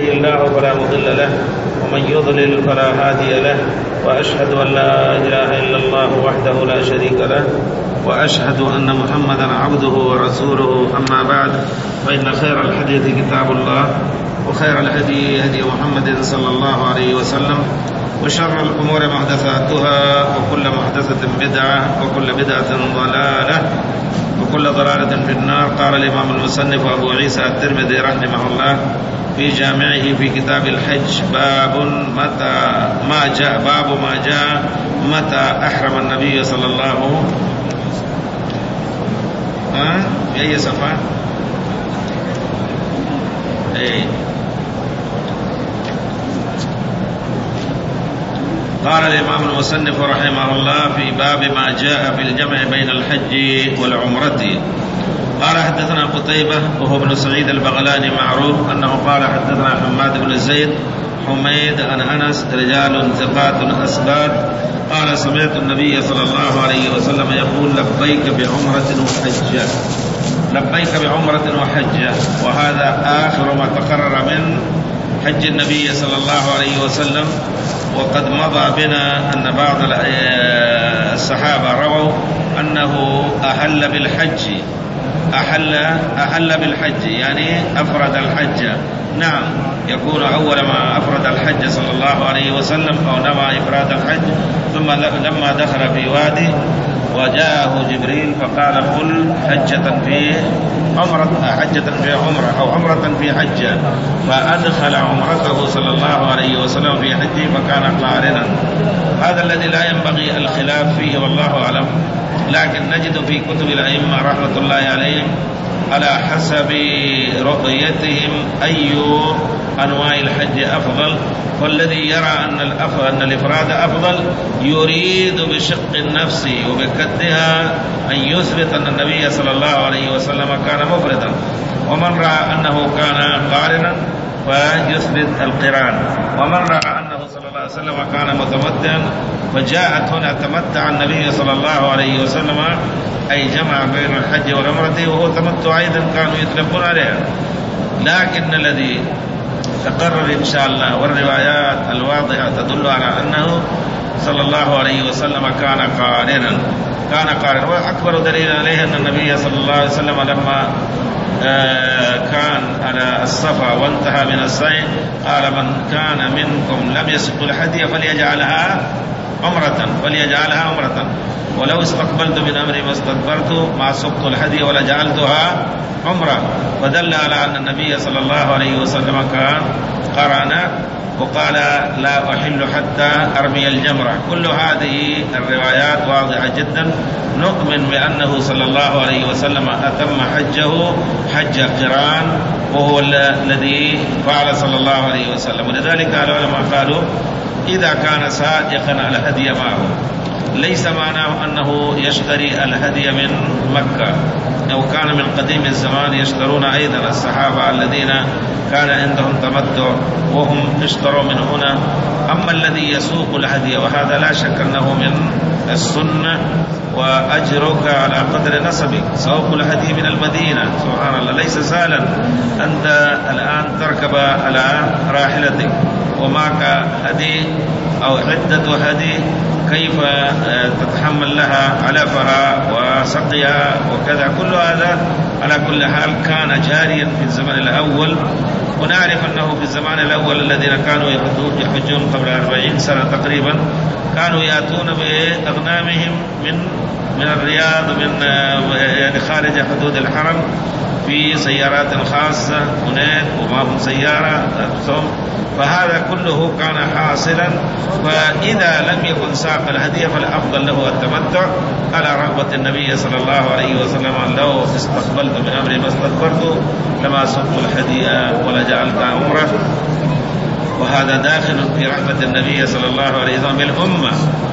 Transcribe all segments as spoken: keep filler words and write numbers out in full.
يهده الله فلا مضل له ومن يضلل فلا هادي له، وأشهد أن لا إله إلا الله وحده لا شريك له، وأشهد أن محمدا عبده ورسوله. أما بعد، فإن خير الحديث كتاب الله، وخير الهدي هدي محمد صلى الله عليه وسلم، وشر الأمور محدثاتها، وكل محدثة بدعة، وكل بدعة ضلالة، وكل ضلالة في النار. قال الإمام المصنف أبو عيسى الترمذي رحمه الله في جامعه في كتاب الحج: باب متى ما جاء باب ما جاء متى أحرم النبي صلى الله عليه وسلم. ها في أي صفحة؟ أي قال الإمام المصنف رحمه الله في باب ما جاء في الجمع بين الحج والعمرة. قال: حدثنا قتيبة وهو ابن سعيد البغلاني، معروف أنه قال: حدثنا حماد بن زيد حميد عن أنس، رجال ثقات أثبات. قال: سمعت النبي صلى الله عليه وسلم يقول: لبيك بعمرة وحجة، لبيك بعمرة وحجة. وهذا آخر ما تقرر من حج النبي صلى الله عليه وسلم. وقد مضى بنا أن بعض الصحابة رووا أنه أحل بالحج، أحل أحل بالحج يعني أفرد الحج. نعم، يكون أول ما أفرد الحج صلى الله عليه وسلم أو نوى إفراد الحج، ثم لما دخل في وادي وجاءه جبريل فقال: قل حجة في عمرة، حجة في عمرة أو عمرة في حجة، فأدخل عمرته صلى الله عليه وسلم في حجه فكان قارنا. هذا الذي لا ينبغي الخلاف فيه والله أعلم، لكن نجد في كتب الأئمة رحمة الله عليهم على حسب رؤيتهم أي أنواع الحج أفضل. والذي يرى أن الأفضل أن الإفراد أفضل يريد بشق النفس وبكدها أن يثبت أن النبي صلى الله عليه وسلم كان مفردا، ومن رأى أنه كان قارنا فيثبت القران، ومن رأى أنه صلى الله عليه وسلم كان متمتعا فجاءت هنا تمتع النبي صلى الله عليه وسلم، أي جمع بين الحج والعمرة، وهو تمتع أيضا كانوا يطلقون عليها. لكن الذي تقرر إن شاء الله والروايات الواضحة تدل على أنه صلى الله عليه وسلم كان قارنا، كان قارنا. وأكبر دليل عليه أن النبي صلى الله عليه وسلم لما آه كان على الصفا وانتهى من السعي قال: من كان منكم لم يسق الهدي فليجعلها عمرة، فليجعلها عمرة، ولو استقبلت من أمري ما استدبرت ما سقت الهدي ولجعلتها عمرة. فدل على أن النبي صلى الله عليه وسلم كان قرن، وقال: لا أحل حتى أرمي الجمرة. كل هذه الروايات واضحة جدا، نؤمن بأنه صلى الله عليه وسلم أتم حجه حج قران، وهو الذي فعل صلى الله عليه وسلم. ولذلك العلماء قالوا: إذا كان سائقا الهدي معه ليس معناه أنه يشتري الهدي من مكة، أو كان من قديم الزمان يشترون أيضا الصحابة الذين كان عندهم تمتع وهم اشتروا من هنا. أما الذي يسوق الهدي وهذا لا شك أنه من السنة، وأجرك على قدر نسبك. سوق الهدي من المدينة سبحان الله ليس سهلا. أنت الآن تركب على راحلتك ومعك هدي أو عدة هدي، كيف تتحمل لها علفها وسقيها وكذا؟ كل هذا على كل حال كان جاريا في الزمن الأول. ونعرف أنه في الزمان الأول الذين كانوا يحجون قبل أربعين سنة تقريبا كانوا يأتون بأغنامهم من من الرياض، من يعني خارج حدود الحرم، في سيارات خاصة هناك ومعهم سيارة، فهذا كله كان حاصلا. فإذا لم يكن ساق الهدي فالأفضل له التمتع على رغبة النبي صلى الله عليه وسلم. لو استقبلت من أمري ما استدبرت لما سقت الهدي ولجعلت عمره. وهذا داخل في رحمة النبي صلى الله عليه وسلم بالأمة،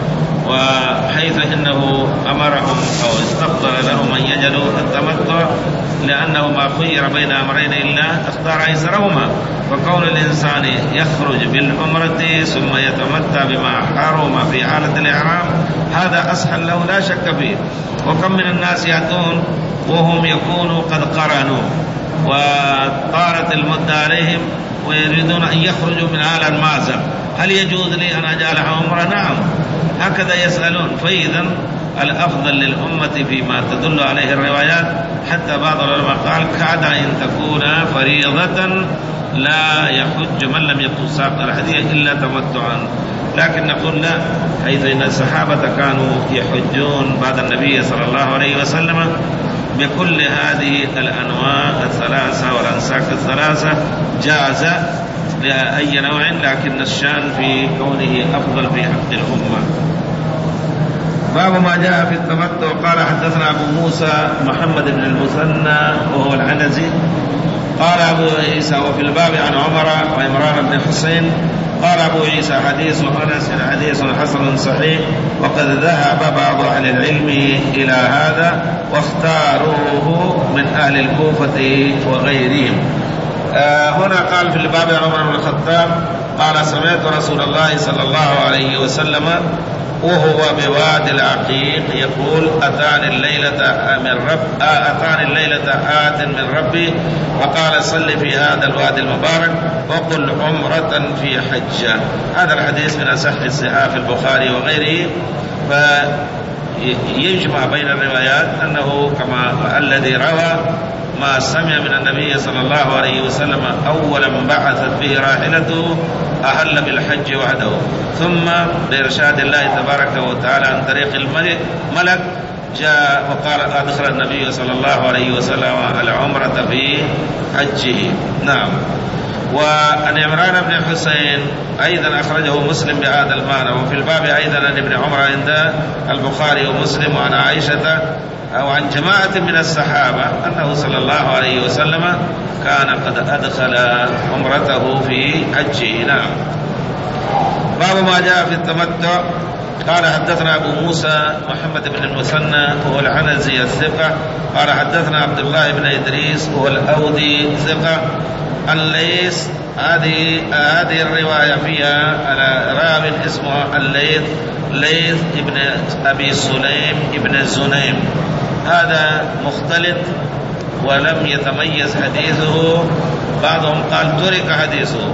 وحيث إنه أمرهم أو استفضل لهم أن يجدوا التمتع، لأنه ما خير بين أمرين إلا اختار أيسرهما. فكون الإنسان يخرج بالعمرة ثم يتمتع بما حرم في حالة الإحرام هذا أسهل له لا شك فيه. وكم من الناس يأتون وهم يكونوا قد قرنوا وطارت المدة عليهم ويريدون أن يخرجوا من آل المازق، هل يجوز لي أن أجعلها عمرة؟ نعم، هكذا يسألون. فإذا الأفضل للأمة فيما تدل عليه الروايات، حتى بعض العلماء قال كاد أن تكون فريضة لا يحج من لم يكن ساق الهدي إلا تمتعا، لكن نقول لا، حيث إن الصحابة كانوا يحجون بعد النبي صلى الله عليه وسلم بكل هذه الأنواع الثلاثة والأنساك الثلاثة، جاز لأي نوع، لكن الشان في كونه أفضل في حق الأمة. باب ما جاء في التمتع. قال حدثنا أبو موسى محمد بن المثنى وهو العنزي قال أبو عيسى وفي الباب عن عمر وعمران بن حسين قال أبو عيسى حديث أنس حديث حسن صحيح، وقد ذهب بعض أهل العلم إلى هذا واختاروه من أهل الكوفة وغيرهم. آه هنا قال في الباب عن عمر بن الخطاب قال سمعت رسول الله صلى الله عليه وسلم وهو بوادي العقيق يقول أتاني الليلة من رب أتاني الليلة آت من ربي وقال صل في هذا الوادي المبارك وقل عمرة في حجة. هذا الحديث من أصح الصحاح في البخاري وغيره، فيجمع بين الروايات أنه كما الذي روى ما سمع من النبي صلى الله عليه وسلم أول من بعثت به راحلته أهل بالحج وحده، ثم بإرشاد الله تبارك وتعالى عن طريق الملك جاء وقال أدخل النبي صلى الله عليه وسلم العمرة في حجه. نعم. وعن عمران بن حسين أيضا أخرجه مسلم بهذا المعنى، وفي الباب أيضا عن ابن عمر عند البخاري ومسلم وعن عائشة أو عن جماعة من الصحابة أنه صلى الله عليه وسلم كان قد أدخل عمرته في حجه. نعم. باب ما جاء في التمتع. قال حدثنا أبو موسى محمد بن المثنى وهو العنزي الثقة قال حدثنا عبد الله بن إدريس وهو الأودي ثقة عن ليث. هذه هذه الرواية فيها على راو اسمه الليث ليث ابن أبي سليم ابن زنيم، هذا مختلط ولم يتميز حديثه، بعضهم قال ترك حديثه،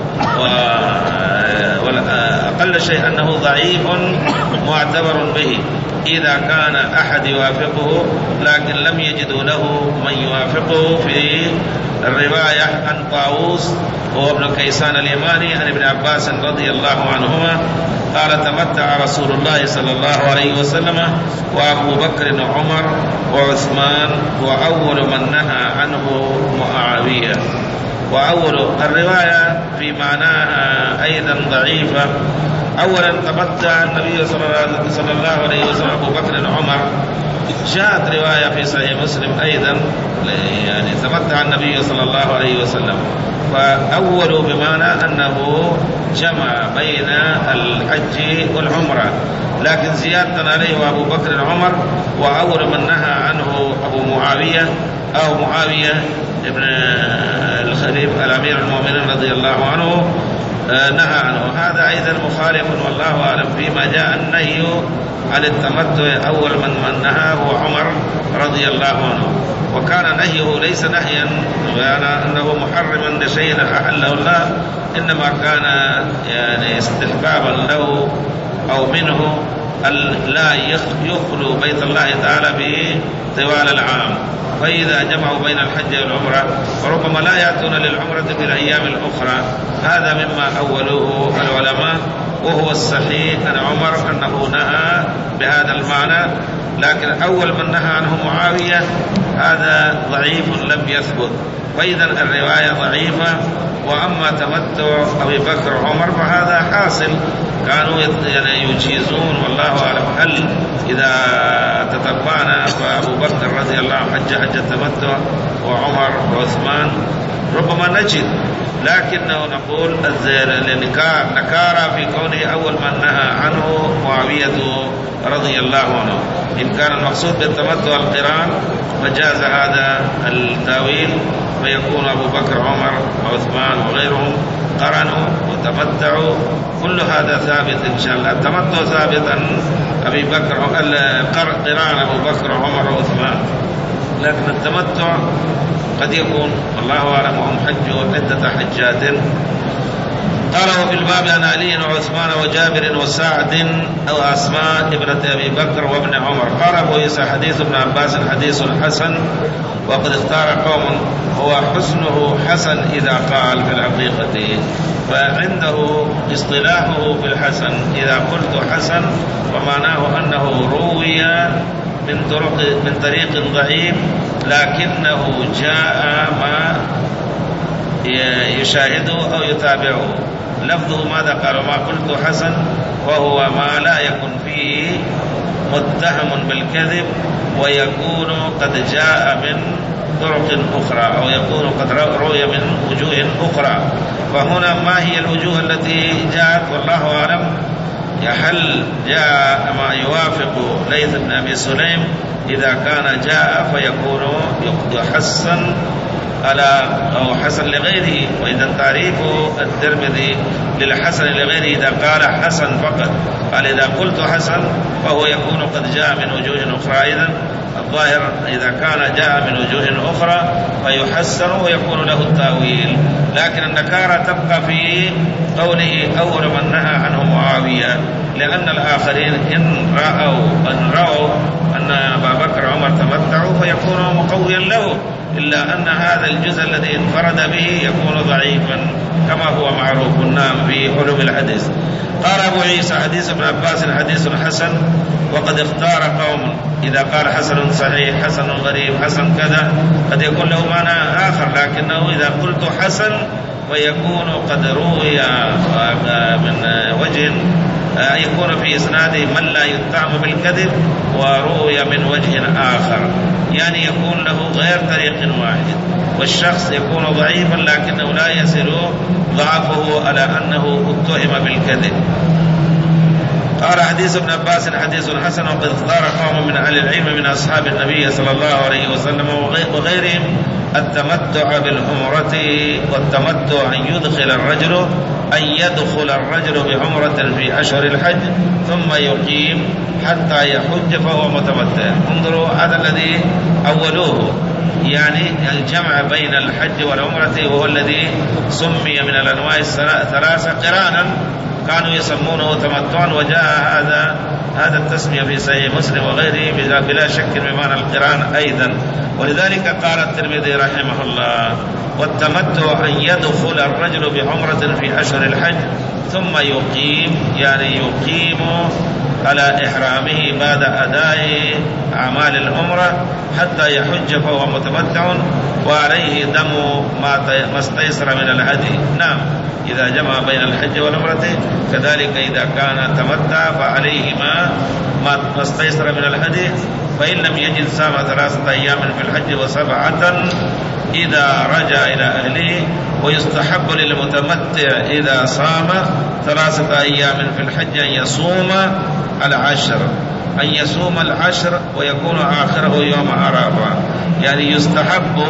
وأقل شيء أنه ضعيف معتبر به إذا كان أحد يوافقه، لكن لم يجدوا له من يوافقه في الرواية عن طاووس وهو ابن كيسان اليماني عن ابن عباس رضي الله عنهما قال تمتع رسول الله صلى الله عليه وسلم وأبو بكر وعمر وعثمان وأول من نهى عنه معاوية. وأول الرواية في معناها أيضا ضعيفة. أولا تمتع النبي صلى الله عليه وسلم أبو بكر وعمر، جاءت رواية في صحيح مسلم أيضا يعني تمتع النبي صلى الله عليه وسلم، فأول بمعنى أنه جمع بين الحج والعمرة، لكن زيادة عليه وأبو بكر وعمر وأول من نهى عنه أبو معاوية أو معاوية ابن الخليفة الأمير المؤمنين رضي الله عنه نهى عنه. هذا أيضا مخالف والله أعلم فيما جاء النهي عن التمتع، أول من من نهى هو عمر رضي الله عنه، وكان نهيه ليس نهيا بمعنى أنه محرما لشيء أحله الله، إنما كان يعني استحبابا له أو منه لا يخلو بيت الله تعالى به طوال العام، فإذا جمعوا بين الحج والعمرة وربما لا يأتون للعمرة في الأيام الأخرى. هذا مما أوله العلماء، وهو الصحيح عن عمر أنه نهى بهذا المعنى، لكن أول من نهى عنه معاوية هذا ضعيف لم يثبت، فإذا الرواية ضعيفة. وأما تمتع أبي بكر وعمر فهذا حاصل، كانوا يعني يجيزون والله أعلم. هل إذا تتبعنا فأبو بكر رضي الله عنه حج حج التمتع وعمر وعثمان ربما نجد، لكنه نقول نكارة في كونه أول من نهى عنه معاوية رضي الله عنه. إن كان المقصود بالتمتع القران فجاز هذا التاويل، فيكون أبو بكر عمر وعثمان وغيرهم قرنوا وتمتعوا، كل هذا ثابت إن شاء الله. التمتع ثابت عن أبي بكر، قران أبو بكر وعمر وعثمان. لكن التمتع قد يكون الله أعلم وهم حجوا عدة حجات. قال وفي الباب عن علي وعثمان وجابر وسعد أو أسماء ابنة أبي بكر وابن عمر. قال أبو عيسى حديث ابن عباس حديث حسن وقد اختار قوم هو حسنه حسن إذا قال في الحقيقة، فعنده اصطلاحه في الحسن إذا قلت حسن ومعناه أنه روي من طرق من طريق ضعيف لكنه جاء ما يشاهده أو يتابعه. لفظه ماذا قال؟ وما قلت حسن وهو ما لا يكن فيه متهم بالكذب ويكون قد جاء من طرق أخرى أو يكون قد روي من وجوه أخرى. فهنا ما هي الوجوه التي جاءت والله أعلم؟ هل جاء ما يوافق ليث بن أبي سليم؟ إذا كان جاء فيكون يحسن على أو حسن لغيره. وإذا تعريف الترمذي للحسن لغيره إذا قال حسن فقط، قال إذا قلت حسن فهو يكون قد جاء من وجوه أخرى. إذن الظاهر إذا كان جاء من وجوه أخرى فيحسن ويكون له التأويل. لكن النكارة تبقى في قوله أول من نهى عنه معاوية، لأن الآخرين إن رأوا أن رأوا أن أبا بكر عمر تمتعوا فيكون مقويا له، إلا أن هذا الجزء الذي انفرد به يكون ضعيفا كما هو معروف نعم في علوم الحديث. قال أبو عيسى حديث ابن عباس حديث حسن وقد اختار قوم. إذا قال حسن صحيح حسن غريب حسن كذا قد يكون له معنى آخر، لكنه إذا قلت حسن فيكون قد روي من وجه يكون في إسناده من لا يتهم بالكذب وروي من وجه آخر، يعني يكون له غير طريق واحد، والشخص يكون ضعيفا لكنه لا يصل ضعفه على أنه اتهم بالكذب. قال حديث ابن عباس حديث حسن وقد اختار قوم من أهل العلم من أصحاب النبي صلى الله عليه وسلم وغيرهم التمتع بالعمرة. والتمتع أن يدخل الرجل أن يدخل الرجل بعمرة في أشهر الحج ثم يقيم حتى يحج فهو متمتع. انظروا هذا الذي أولوه، يعني الجمع بين الحج والعمرة، وهو الذي سمي من الأنواع الثلاثة قرانا، كانوا يسمونه تمتعا، وجاء هذا هذا التسمية في صحيح مسلم وغيره بلا شك بمعنى القران أيضا. ولذلك قال الترمذي رحمه الله والتمتع أن يدخل الرجل بعمرة في أشهر الحج ثم يقيم، يعني يقيم على إحرامه بعد أداء أعمال العمرة حتى يحج فهو متمتع وعليه دم ما استيسر من الهدي. نعم إذا جمع بين الحج والعمرة، كذلك إذا كان تمتع فعليه ما ما استيسر من الهدي، فإن لم يجد صام ثلاثة أيام في الحج وسبعة إذا رجع إلى أهله. ويستحب للمتمتع إذا صام ثلاثة أيام في الحج أن يصوم العشر أن يصوم العشر ويكون آخره يوم عرفة، يعني يستحب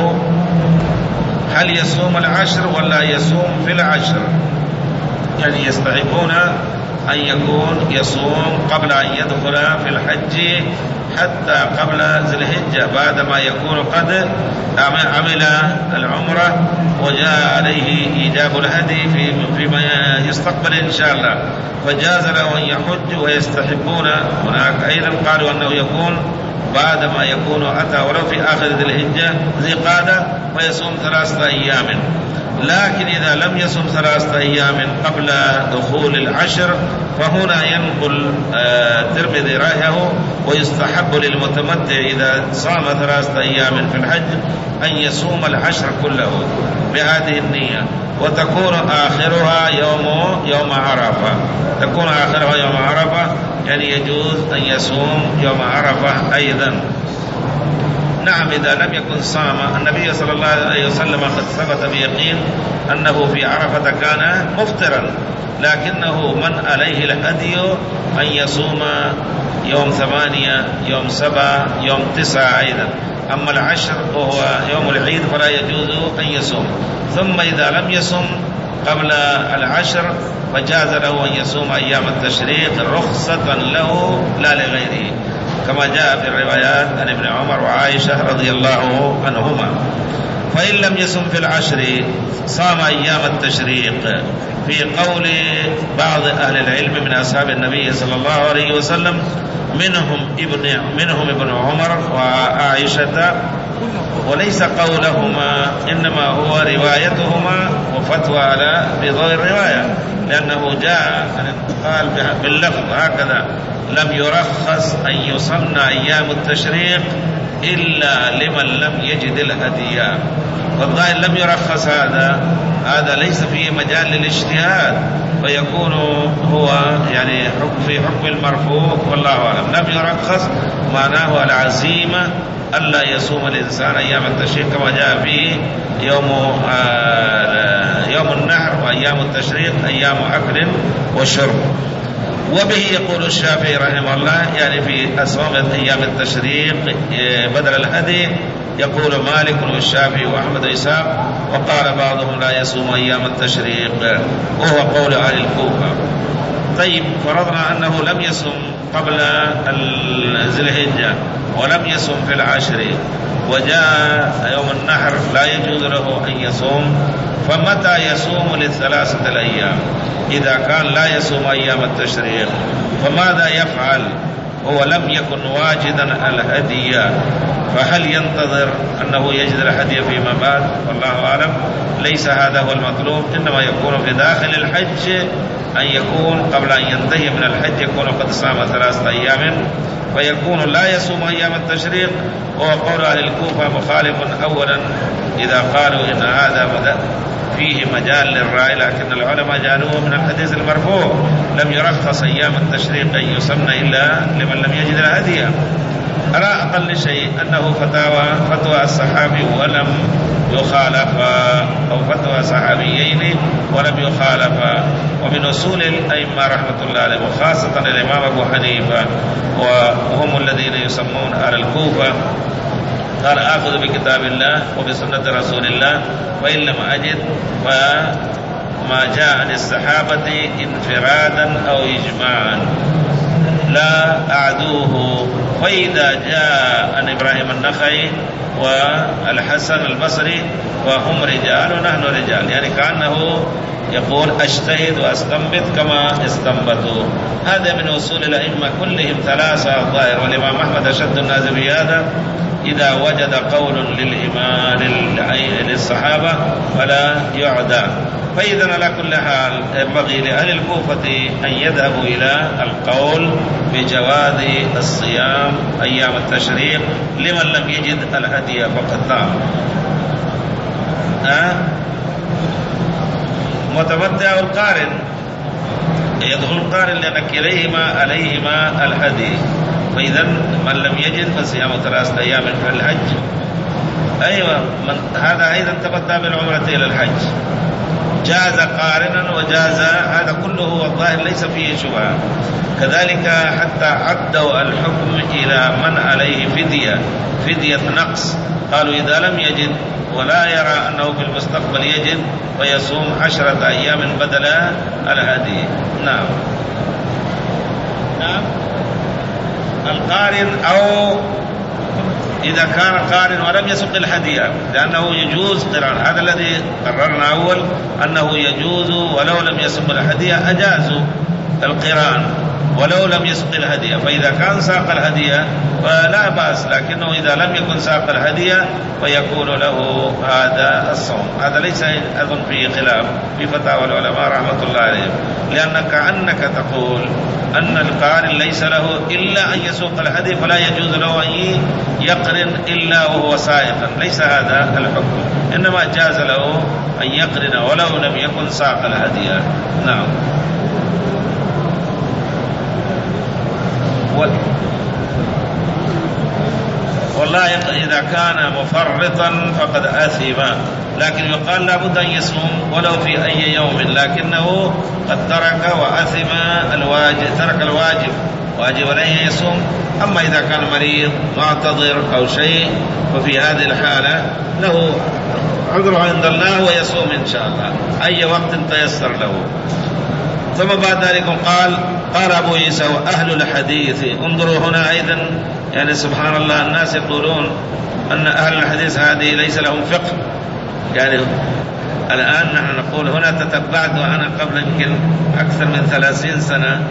هل يصوم العشر ولا يصوم في العشر، يعني يستحبون أن يكون يصوم قبل أن يدخل في الحج حتى قبل ذي الحجة بعدما يكون قد عمل العمرة وجاء عليه إيجاب الهدي في فيما يستقبل إن شاء الله، فجاز له أن يحج. ويستحبون هناك أيضا قالوا أنه يكون بعدما يكون أتى ولو في آخر ذي الحجة ذي قادة فيصوم ثلاثة أيام. لكن إذا لم يصم ثلاثة أيام قبل دخول العشر فهنا ينقل الترمذي رأيه ويستحب للمتمتع إذا صام ثلاثة أيام في الحج أن يصوم العشر كله بهذه النية، وتكون آخرها يوم يوم عرفة تكون آخرها يوم عرفة يعني يجوز أن يصوم يوم عرفة أيضا. نعم إذا لم يكن صام. النبي صلى الله عليه وسلم قد ثبت بيقين أنه في عرفة كان مفطرا، لكنه من عليه الهدي أن يصوم يوم ثمانية يوم سبعة يوم تسعة أيضا. أما العشر وهو يوم العيد فلا يجوز أن يصوم. ثم إذا لم يصوم قبل العشر فجاز له أن يصوم أيام التشريق رخصة له لا لغيره. كما جاء في الروايات عن ابن عمر وعائشة رضي الله عنهما. فإن لم يصم في العشر صام أيام التشريق. في قول بعض أهل العلم من أصحاب النبي صلى الله عليه وسلم منهم ابن, منهم ابن عمر وعائشة، وليس قولهما إنما هو روايتهما وفتوى على بضوء الرواية، لأنه جاء قال باللفظ هكذا: لم يرخص أن يصمن أيام التشريق إلا لمن لم يجد الهدي. والظاهر لم يرخص هذا هذا ليس فيه مجال للاجتهاد، فيكون هو يعني حكم في حكم المرفوع والله أعلم. لم يرخص معناه العزيمة ألا يصوم الإنسان أيام التشريق كما جاء فيه يوم آه يوم النحر وأيام التشريق أيام أكل وشرب. وبه يقول الشافعي رحمه الله يعني في أصوم أيام التشريق بدل الهدي. يقول مالك والشافعي وأحمد وإسحاق، وقال بعضهم لا يصوم أيام التشريق، وهو قول أهل الكوفة. طيب، فرضنا أنه لم يصم قبل ذي الحجة ولم يصم في العشر، وجاء يوم النحر لا يجوز له أن يصوم، فمتى يصوم للثلاثة الأيام؟ إذا كان لا يصوم أيام التشريق فماذا يفعل؟ هو لم يكن واجدا الهدي، فهل ينتظر أنه يجد الهدي فيما بعد؟ والله أعلم. ليس هذا هو المطلوب، إنما يكون في داخل الحج أن يكون قبل أن ينتهي من الحج يكون قد صام ثلاثة أيام، فيكون لا يصوم أيام التشريق. وهو قول أهل الكوفة مخالف أولا إذا قالوا إن هذا بدأ فيه مجال للرأي، لكن العلماء جعلوه من الحديث المرفوع: لم يرخص أيام التشريق أن يصمن إلا لمن لم يجد الهدي. على أقل شيء أنه فتاوى فتوى الصحابي ولم يخالف، أو فتوى صحابيين ولم يخالف. ومن أصول الأئمة رحمة الله عليهم وخاصة الإمام أبو حنيفة وهم الذين يسمون أهل الكوفة، قال: آخذ بكتاب الله وبسنة رسول الله، وإن لم أجد فما جاء عن الصحابة انفرادا أو إجماعا لا أعدوه. فإذا جاء عن إبراهيم النخعي والحسن البصري وهم رجال ونحن رجال، يعني كأنه يقول أجتهد وأستنبط كما استنبطوا. هذا من أصول الأئمة كلهم ثلاثة الظاهر، والإمام أحمد أشد الناس بهذا: إذا وجد قول للإمام للصحابة فلا يعدى. فإذا على كل حال ينبغي لأهل الكوفة أن يذهبوا إلى القول بجواز الصيام أيام التشريق لمن لم يجد الهدي فقط. نعم. أه؟ متمتع القارن يدخل القارن لأن كليهما عليهما الهدي، فإذا من لم يجد فصيام ثلاثة أيام في الحج. أيوة، من هذا أيضا تمتع بالعمرة إلى الحج، جاز قارنا وجاز هذا كله، والظاهر ليس فيه شبهة. كذلك حتى عدوا الحكم إلى من عليه فدية فدية نقص، قالوا إذا لم يجد ولا يرى أنه في المستقبل يجد فيصوم عشرة أيام بدل الهدي. نعم. نعم. القارن أو إذا كان قارن ولم يسق الهدية، لأنه يجوز قران، هذا الذي قررنا أول أنه يجوز ولو لم يسق الهدية، أجازوا القران ولو لم يسق الهدية. فإذا كان ساق الهدية فلا بأس، لكنه إذا لم يكن ساق الهدية فيكون له هذا الصوم. هذا ليس أظن فيه خلاف في فتاوى العلماء رحمة الله عليهم، لأنك أنك تقول أن القارن ليس له إلا أن يسوق الهدي، فلا يجوز له أن يقرن إلا وهو سائقا. ليس هذا الحكم، إنما جاز له أن يقرن ولو لم يكن ساق الهدي. نعم. والله إذا كان مفرطا فقد أثم، لكن يقال لابد أن يصوم ولو في أي يوم، لكنه قد ترك وأثم الواجب، ترك الواجب، واجب عليه يصوم. أما إذا كان مريض معتذر أو شيء ففي هذه الحالة له عذر عند الله ويصوم إن شاء الله أي وقت تيسر له. ثم بعد ذلك قال قال أبو عيسى وأهل الحديث. انظروا هنا أيضا يعني سبحان الله الناس يقولون أن أهل الحديث هذه ليس لهم فقه. يعني الآن نحن نقول هنا تتبعت أنا قبل يمكن أكثر من ثلاثين سنة،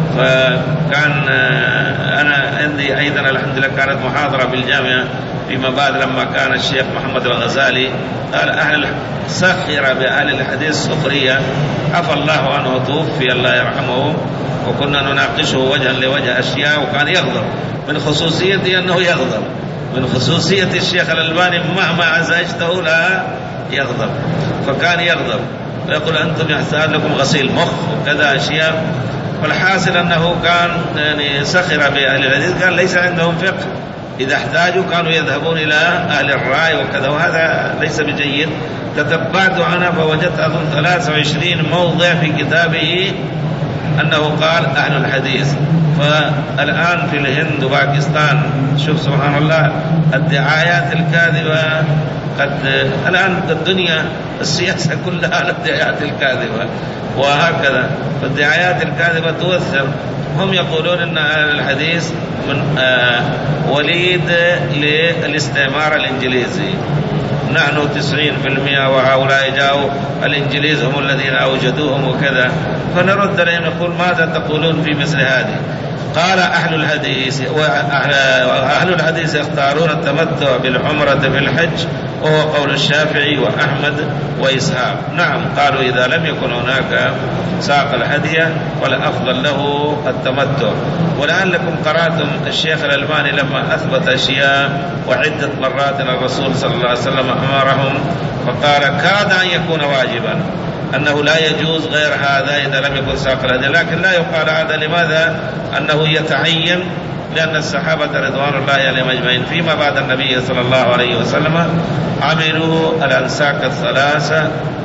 فكان أنا عندي أيضا الحمد لله كانت محاضرة بالجامعة فيما بعد لما كان الشيخ محمد الغزالي قال أهل سخر بأهل الحديث سخرية، عفى الله عنه توفي الله يرحمه، وكنا نناقشه وجها لوجه أشياء وكان يغضب. من خصوصيته أنه يغضب، من خصوصية الشيخ الألباني مهما عزجته لا يغضب، فكان يغضب ويقول أنتم يحتاج لكم غسيل مخ وكذا أشياء. فالحاصل أنه كان يعني سخر بأهل الحديث، كان ليس عندهم فقه، إذا احتاجوا كانوا يذهبون إلى أهل الرأي وكذا، وهذا ليس بجيد. تتبعت أنا فوجدت أظن ثلاثة وعشرين موضع في كتابه أنه قال أهل الحديث. فالآن في الهند وباكستان شوف سبحان الله الدعايات الكاذبة قد الآن الدنيا السياسة كلها على الدعايات الكاذبة وهكذا، فالدعايات الكاذبة تؤثر. هم يقولون أن أهل الحديث من آه وليد للاستعمار الإنجليزي، نحن تسعين بالمئة وهؤلاء جاءوا الإنجليز هم الذين أوجدوهم وكذا. فنرد عليهم نقول ماذا تقولون في مثل هذه؟ قال أهل الحديث وأهل الحديث يختارون التمتع بالعمرة في الحج، وهو قول الشافعي وأحمد وإسحاق. نعم قالوا إذا لم يكن هناك ساق الهدية والأفضل له التمتع. ولعلكم قرأتم الشيخ الألباني لما أثبت أشياء وعدة مرات الرسول صلى الله عليه وسلم أمرهم فقال كاد أن يكون واجبا، أنه لا يجوز غير هذا إذا لم يكن ساق الهدية، لكن لا يقال هذا. لماذا؟ أنه يتعين، لأن الصحابة رضوان الله عليهم أجمعين فيما بعد النبي صلى الله عليه وسلم عملوا الأنساك الثلاثة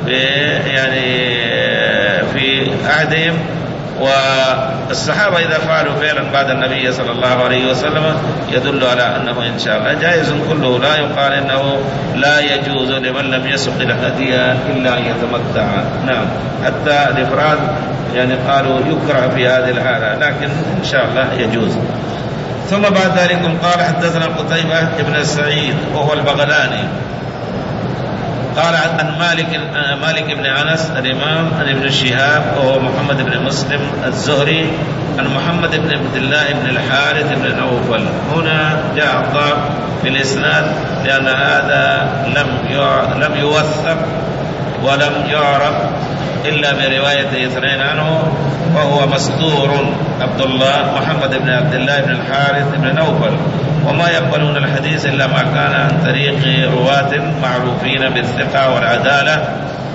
يعني في عهدهم، والصحابة إذا فعلوا فعلا بعد النبي صلى الله عليه وسلم يدل على أنه إن شاء الله جائز كله. لا يقال إنه لا يجوز لمن لم يسق الهدية إلا أن يتمتع. نعم حتى الإفراد يعني قالوا يكره في هذه الحالة، لكن إن شاء الله يجوز. ثم بعد ذلك قال حدثنا قتيبة بن سعيد وهو البغلاني قال عن مالك مالك بن أنس الإمام عن ابن شهاب وهو محمد بن مسلم الزهري عن محمد بن عبد الله بن الحارث بن نوفل. هنا جاء الضعف في الإسناد لأن هذا لم لم يوثق ولم يعرف إلا برواية اثنين عنه، وهو مستور عبد الله محمد بن عبد الله بن الحارث بن نوفل. وما يقبلون الحديث إلا ما كان عن طريق رواة معروفين بالثقة والعدالة،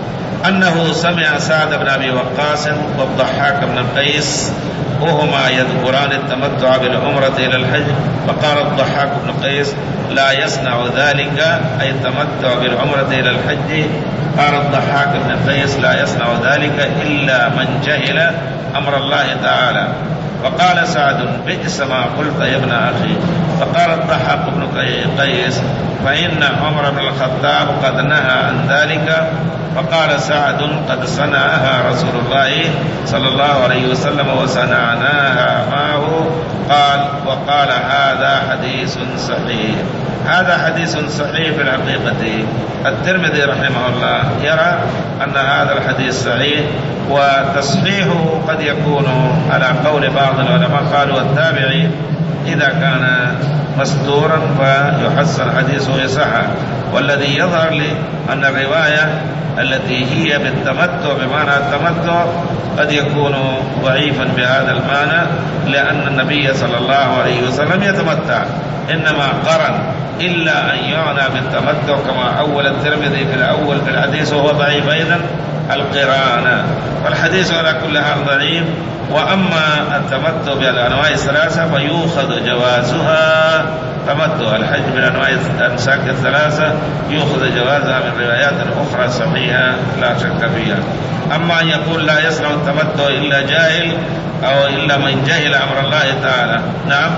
أنه سمع سعد بن أبي وقاص والضحاك بن قيس وهما يذكران التمتع بالعمرة إلى الحج، فقال الضحاك بن قيس لا يصنع ذلك أي التمتع بالعمرة إلى الحج. قال الضحاك بن قيس لا يصنع ذلك إلا من جهل أمر الله تعالى. فقال سعد بئس ما قلت يا ابن أخي. فقال الضحاك بن قيس فإن عمر بن الخطاب قد نهى عن ذلك. فقال سعد قد صنعها رسول الله صلى الله عليه وسلم وصنعناها معه. قال وقال هذا حديث صحيح. هذا حديث صحيح في الحقيقة. الترمذي رحمه الله يرى أن هذا الحديث صحيح، وتصحيحه قد يكون على قول بعض العلماء قالوا التابعي إذا كان مستورا فيحسن حديثه يصح. والذي يظهر لي أن الرواية التي هي بالتمتع بمعنى التمتع قد يكون ضعيفا بهذا المعنى، لأن النبي صلى الله عليه وسلم يتمتع، إنما قرن إلا أن يعنى بالتمتع كما أول الترمذي في الأول في الحديث وهو ضعيف أيضا القران. فالحديث على كل حال ضعيف. وأما التمتع بالأنواع الثلاثة فيؤخذ جوازها، تمتع الحج بالأنواع الأنساك الثلاثة يؤخذ جوازها من روايات أخرى صحيحة لا شك فيها. أما أن يقول لا يصنع التمتع إلا جاهل أو إلا من جهل أمر الله تعالى، نعم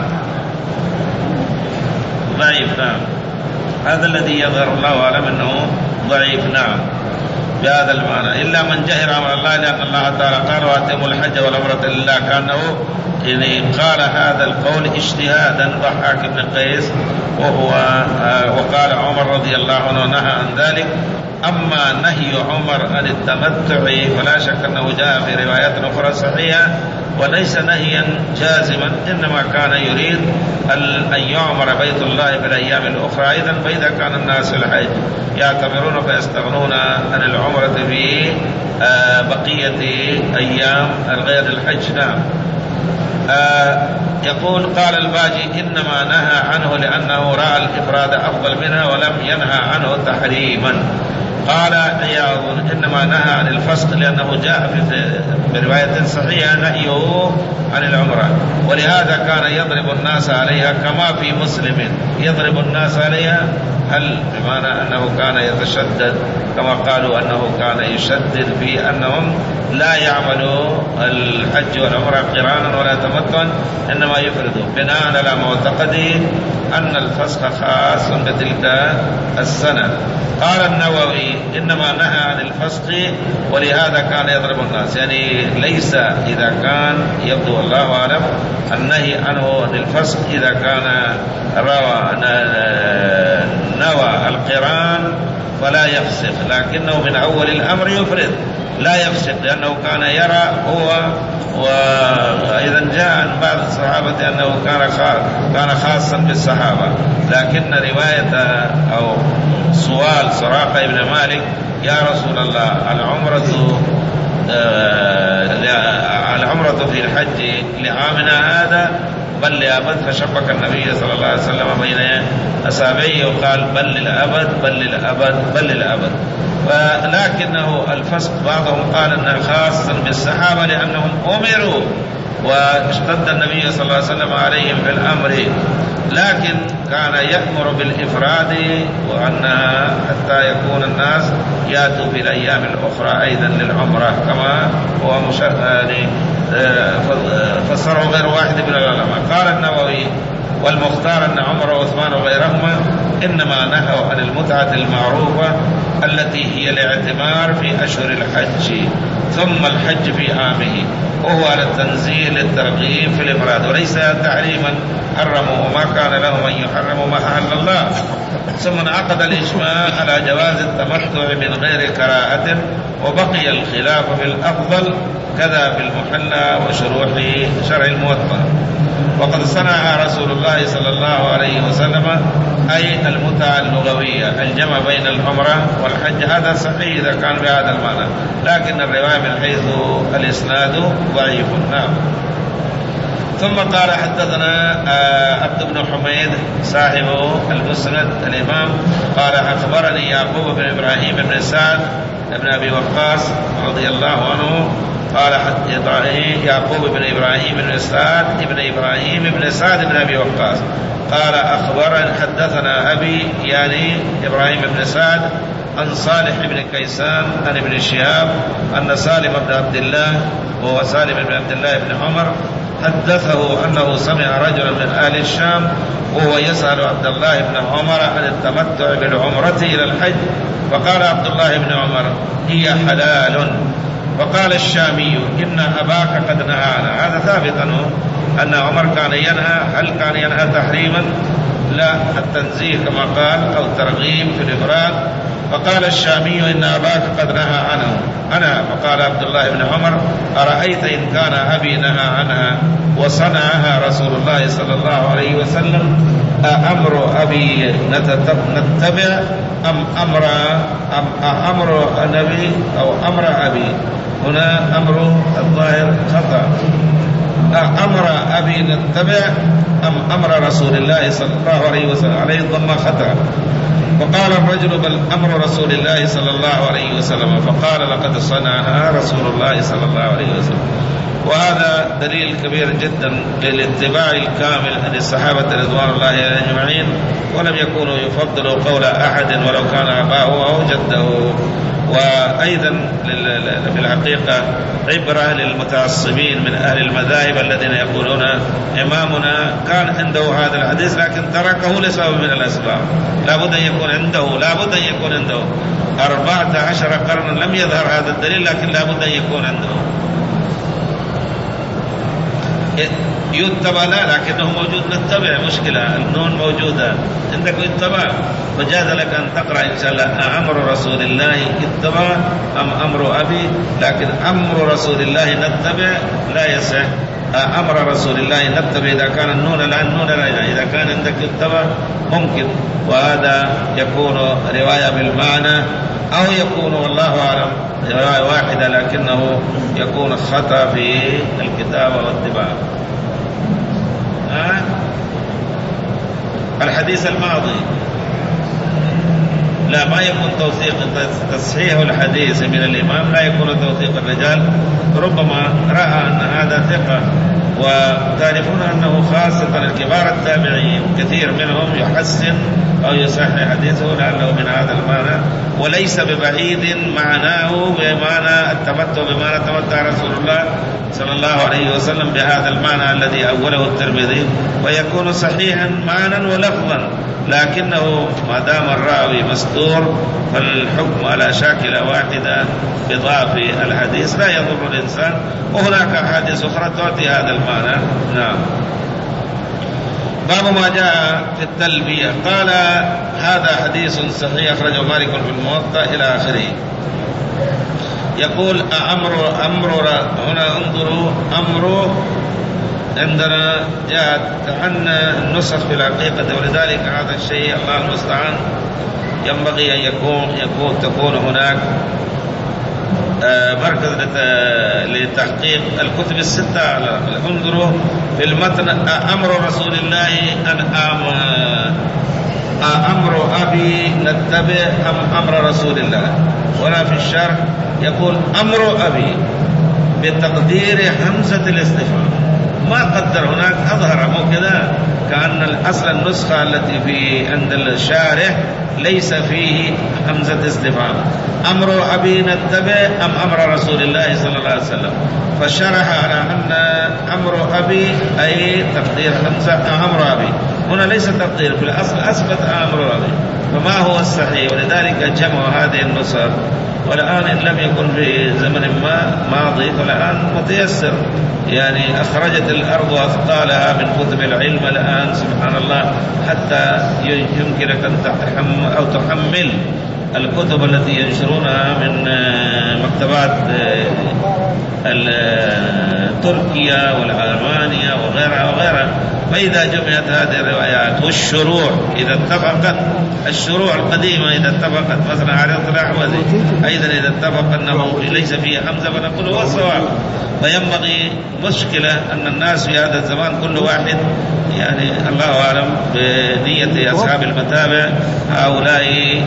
ضعيف. نعم هذا الذي يظهر الله أعلم أنه ضعيف. نعم بهذا المعنى، إلا من جهر أمر الله، لأن الله تعالى قال وأتموا الحج والعمرة لله، كأنه يعني قال هذا القول اجتهادا ضحاك بن قيس، وهو وقال عمر رضي الله عنه نهى عن ذلك. أما نهي عمر عن التمتع فلا شك أنه جاء في روايات أخرى صحيحة وليس نهيا جازما، إنما كان يريد أن يعمر بيت الله في الأيام الأخرى أيضا، فإذا كان الناس في الحج يعتمرون فيستغنون عن العمرة في بقية أيام غير الحج. نعم. آه يقول قال الباجي إنما نهى عنه لأنه رأى الإفراد أفضل منها ولم ينهى عنه تحريما. قال عياض إنما نهى عن الفسق لأنه جاء في رواية صحيحة نهيه عن العمرة، ولهذا كان يضرب الناس عليها كما في مسلم يضرب الناس عليها، هل بمعنى أنه كان يتشدد كما قالوا أنه كان يشدد في أنهم لا يعملوا الحج والعمرة قرانا ولا تمتعا، إنما يفردوا بناء على معتقده أن الفسخ خاص بتلك السنة. قال النووي إنما نهى عن الفسق ولهذا كان يضرب الناس، يعني ليس إذا كان يبدو الله أعلم النهي عنه عن الفسق إذا كان روى نوى القران فلا يفسق، لكنه من أول الأمر يفرد لا يفسق، لأنه كان يرى هو. وأيضا جاء عن بعض الصحابة أنه كان كان خاصا بالصحابة، لكن رواية أو سؤال سراقة بن مالك يا رسول الله العمرة العمرة في الحج لعامنا هذا بل للأبد، فشبك النبي صلى الله عليه وسلم بين أصابعه وقال بل للأبد بل للأبد بل للأبد. ولكنه الفسق بعضهم قال أنه خاص بالصحابة لأنهم أمروا واشتد النبي صلى الله عليه وسلم عليهم في الأمر، لكن كان يأمر بالإفراد وأنها حتى يكون الناس يأتوا في الأيام الأخرى أيضا للعمرة كما هو يعني فسره غير واحد من العلماء. قال النووي والمختار أن عمر وعثمان وغيرهما إنما نهوا عن المتعة المعروفة التي هي الاعتمار في أشهر الحج ثم الحج في عامه، وهو على التنزيل للترغيب في الإفراد وليس تحريما حرموا وما كان لهم أن يحرموا ما أحل الله. ثم انعقد الإجماع على جواز التمتع من غير كراهة، وبقي الخلاف في الأفضل كذا في المحلى وشروح شرع الموطأ. وقد صنع رسول الله صلى الله عليه وسلم أي المتعة اللغوية الجمع بين العمرة والحج، هذا صحيح إذا كان بهذا المعنى، لكن الرواية من حيث الإسناد ضعيف. نعم. ثم قال حدثنا عبد بن حميد صاحب المسند الإمام قال أخبرني يعقوب بن إبراهيم بن سعد بن أبي وقاص رضي الله عنه قال إبراهيم يعقوب بن إبراهيم بن سعد بن إبراهيم بن سعد بن أبي وقاص قال أخبرنا حدثنا أبي يعني إبراهيم بن سعد عن صالح بن كيسان عن ابن شهاب أن سالم بن عبد الله وهو سالم بن عبد الله بن عمر حدثه أنه سمع رجلا من أهل الشام وهو يسأل عبد الله بن عمر عن التمتع بالعمرة إلى الحج، فقال عبد الله بن عمر هي حلال. وقال الشامي إن أباك قد نهى عنها، هذا ثابت عنه أن عمر كان ينهى. هل كان ينهى تحريما؟ لا، التنزيه كما قال أو الترغيب في الإفراد. فقال الشامي إن أباك قد نهى عنه أنا. فقال عبد الله بن عمر أرأيت إن كان أبي نهى عنها وصنعها رسول الله صلى الله عليه وسلم أمر أبي نتبع أم أمر أم أمر النبي أو أمر أبي؟ هنا أمر الظاهر خطأ، أمر أبي نتبع أم أمر رسول الله صلى الله عليه وسلم، عليه الضمة خطأ. فقال الرجل بل أمر رسول الله صلى الله عليه وسلم، فقال لقد صنعها رسول الله صلى الله عليه وسلم. وهذا دليل كبير جدا للاتباع الكامل للصحابة رضوان الله عليهم أجمعين، ولم يكونوا يفضلوا قول أحد ولو كان أباه أو جده. وأيضا في الحقيقة عبرة للمتعصبين من أهل المذاهب الذين يقولون إمامنا كان عنده هذا الحديث لكن تركه لسبب من الأسباب، لا بد أن يكون عنده لا بد أن يكون عنده أربعة عشر قرنا لم يظهر هذا الدليل، لكن لا بد أن يكون عنده يتبع، لا لكنه موجود نتبع، مشكلة النون موجودة عندك يتبع، فجاز لك أن تقرأ إن شاء الله أمر رسول الله اتبع أم أمر أبي، لكن أمر رسول الله نتبع لا يصح. أمر رسول الله نتبع إذا كان النون لا النون لا، إذا كان عندك يتبع ممكن، وهذا يكون رواية بالمعنى أو يكون والله أعلم رواية واحدة لكنه يكون خطأ في الكتابة والطباعة. آه؟ الحديث الماضي لا ما يكون توثيق، تصحيح الحديث من الإمام لا يكون توثيق الرجال، ربما رأى أن هذا ثقة، وتعرفون أنه خاصة الكبار التابعين كثير منهم يحسن أو يصحح حديثه لأنه من هذا المعنى، وليس ببعيد معناه بمعنى التمتع، بمعنى تمتع رسول الله صلى الله عليه وسلم بهذا المعنى الذي أوله الترمذي، ويكون صحيحا معنى ولفظا، لكنه ما دام الراوي مستور فالحكم على شاكلة واحدة بضعف الحديث لا يضر الإنسان، وهناك أحاديث أخرى تعطي هذا المعنى. نعم. باب ما جاء في التلبية. قال هذا حديث صحيح أخرجه مالك في الموطأ إلى آخره. يقول أمر أمر هنا انظروا أمر عندنا جاءت عن النسخ في الحقيقة، ولذلك هذا الشيء الله المستعان ينبغي أن يكون يكون تكون هناك مركز لتحقيق الكتب الستة. انظروا في المتن أمر رسول الله أن أمر أبي نتبع أم أمر رسول الله، وأنا في الشرح يقول أمر أبي بتقدير همزة الاستفهام، ما قدر هناك أظهر مو كذا، كأن الأصل النسخة التي في عند الشارح ليس فيه همزة استفهام، أمر أبي نتبع أم أمر رسول الله صلى الله عليه وسلم، فشرح على أن أمر أبي أي تقدير همزة أمر أبي، هنا ليس تقدير، في الأصل أثبت أمر أبي، فما هو الصحيح؟ ولذلك جمعوا هذه النسخ، والآن إن لم يكن في زمن ما ماضي فالآن متيسر، يعني أخرجت الأرض أثقالها من كتب العلم الآن سبحان الله، حتى يمكنك أن تحمل أو تحمل الكتب التي ينشرونها من مكتبات تركيا والألمانيا وغيرها وغيرها، فإذا جمعت هذه الروايات والشروع إذا اتفقت، الشروع القديمة إذا اتفقت، مثلا عريض الأعوذي أيضا إذا اتفق أنه ليس فيه حمزة فنقول هو الصواب. فينبغي مشكلة أن الناس في هذا الزمان كل واحد يعني الله أعلم بنية أصحاب المتابع هؤلاء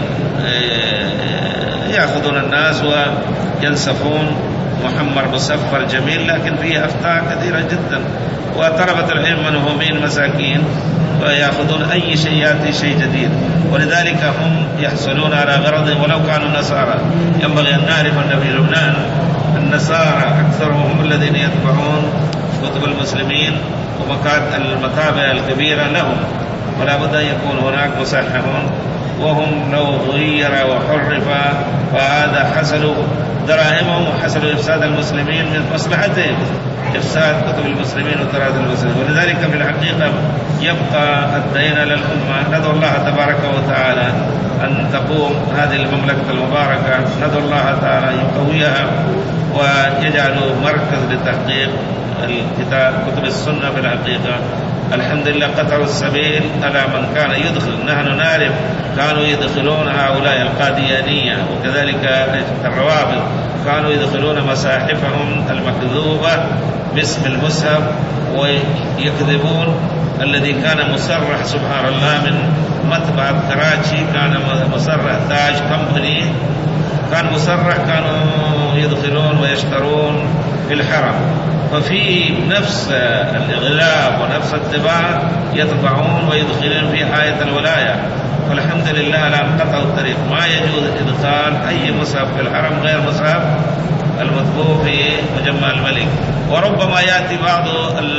يأخذون الناس وينسفون محمر مصفر جميل، لكن فيه أخطاء كثيرة جدا، وطلبة العلم منهومين مساكين ويأخذون أي شيء يأتي شيء جديد، ولذلك هم يحصلون على غرضهم ولو كانوا نصارى. ينبغي أن نعرف أن في لبنان النصارى أكثرهم هم الذين يتبعون كتب المسلمين ومكاتب المتابع الكبيرة لهم، ولا بد أن يكون هناك مصححون، وهم لو غير وحرف فهذا حصلوا دراهمهم وحصلوا إفساد المسلمين من مصلحتهم، إفساد كتب المسلمين وتراث المسلمين. ولذلك في الحقيقة يبقى الدين للأمة. ندعو الله تبارك وتعالى أن تقوم هذه المملكة المباركة، ندعو الله تعالى أن يقويها ويجعل مركز لتحقيق الكتاب كتب السنة في الحقيقة. الحمد لله قطعوا السبيل على من كان يدخل، نحن نعرف كانوا يدخلون هؤلاء القاديانية وكذلك الروابط، كانوا يدخلون مصاحفهم المكذوبة باسم المصحف ويكذبون. الذي كان مصرح سبحان الله من مطبع كراتشي كان مصرح تاج كمبني، كان مصرح، كانوا يدخلون ويشترون في الحرم، ففي نفس الإغلاب ونفس الطباعة يطبعون ويدخلون في آية الولاية. والحمد لله الآن قطعوا الطريق، ما يجوز إدخال أي مصحف في الحرم غير مصحف المطبوع في مجمع الملك. وربما يأتي بعض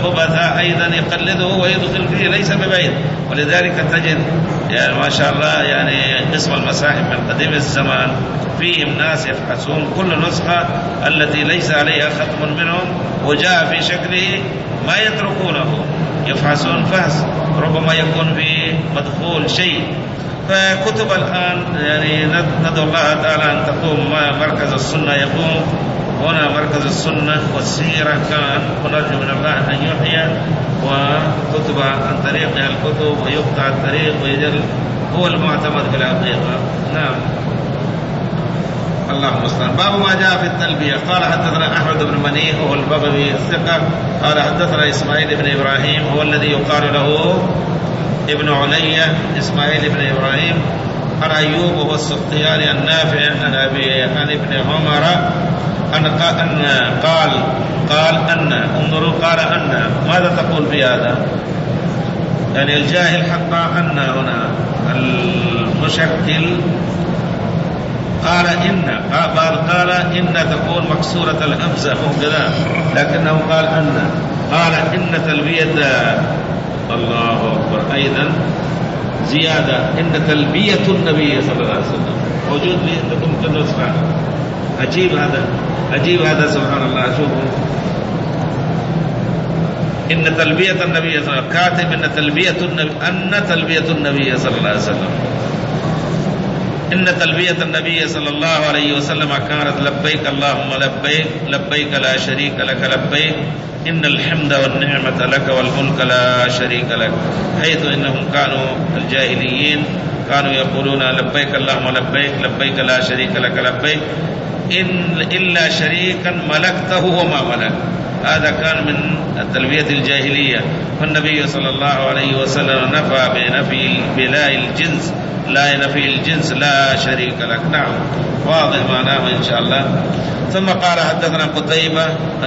الخبث أيضا يقلده ويدخل فيه ليس ببعيد. ولذلك تجد يعني ما شاء الله يعني قسم المصاحف من قديم الزمان فيهم ناس يفحصون كل نسخة التي ليس عليها ختم منهم وجاء في شكله ما يتركونه، يفحصون فحص ربما يكون في مدخول شيء. فكتب الآن يعني ندعو الله تعالى أن تقوم مركز السنة يقوم هنا مركز السنة والسيرة كان، ونرجو من الله أن يحيى وكتب عن طريقها الكتب ويقطع الطريق ويجل هو المعتمد في الحقيقة. نعم اللهم المستعان. باب ما جاء في التلبية. قال حدثنا أحمد بن منيع وهو البغوي الثقة قال حدثنا إسماعيل بن إبراهيم هو الذي يقال له ابن علية إسماعيل بن إبراهيم عن أيوب وهو السختياني النافع عن أبي عن ابن عمر أن قال قال أن انظروا قال أن ماذا تقول في هذا؟ يعني الجاهل حتى أن هنا المشكل قال إن قال قال إن تكون مكسورة الهمزة هكذا، لكنه قال أن قال إن تلبية الله أكبر أيضا زيادة إن تلبية النبي صلى الله عليه وسلم موجود لكم في النسخة. عجيب هذا عجيب هذا سبحان الله. شوفوا إن تلبية النبي صلى الله عليه وسلم كاتب إن تلبية النبي أن تلبية النبي صلى الله عليه وسلم إن تلبية النبي صلى الله عليه وسلم كانت لبيك اللهم لبيك لبيك لا شريك لك لبيك إن الحمد والنعمة لك والملك لا شريك لك، حيث إنهم كانوا الجاهليين كانوا يقولون لبيك اللهم لبيك لبيك لا شريك لك لبيك إن إلا شريكا ملكته وما ملك. هذا كان من التلبية الجاهلية. فالنبي صلى الله عليه وسلم نفى بنفي بلا الجنس لا ينفي الجنس لا شريك لك. نعم واضح معناه إن شاء الله. ثم قال حدثنا قتيبة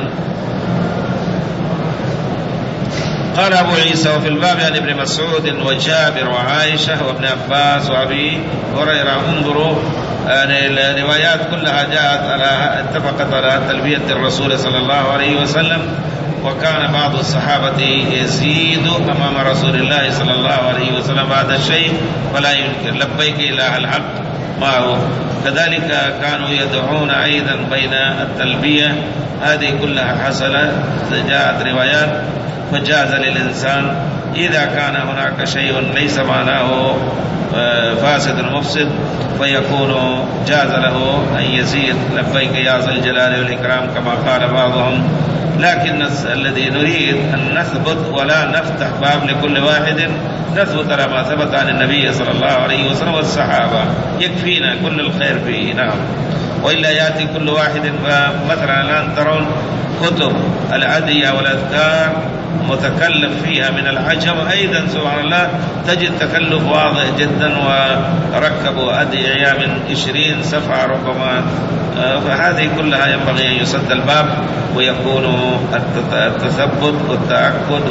قال أبو عيسى وفي الباب عن ابن مسعود وجابر وعائشة وابن عباس وأبي هريرة. انظروا يعني الروايات كلها جاءت على اتفقت على تلبية الرسول صلى الله عليه وسلم. وكان بعض الصحابة يزيد أمام رسول الله صلى الله عليه وسلم هذا الشيء ولا ينكر لبيك إله الحق معه. كذلك كانوا يدعون أيضا بين التلبية. هذه كلها حصلت جاءت روايات. فجاز للإنسان إذا كان هناك شيء ليس معناه فاسد مفسد فيكون جاز له أن يزيد لبيك يا ذا الجلال والإكرام كما قال بعضهم. لكن الذي نريد أن نثبت ولا نفتح باب لكل واحد، نثبت على ما ثبت عن النبي صلى الله عليه وسلم والصحابة يكفينا كل الخير فيه. نعم وإلا يأتي كل واحد. مثلا الآن ترون كتب الأدعية والأذكار متكلف فيها من العجم أيضا سبحان الله تجد تكلف واضح جدا وركبوا أدعية من عشرين صفحة ربما. فهذه كلها ينبغي أن يسد الباب ويكون التثبت والتأكد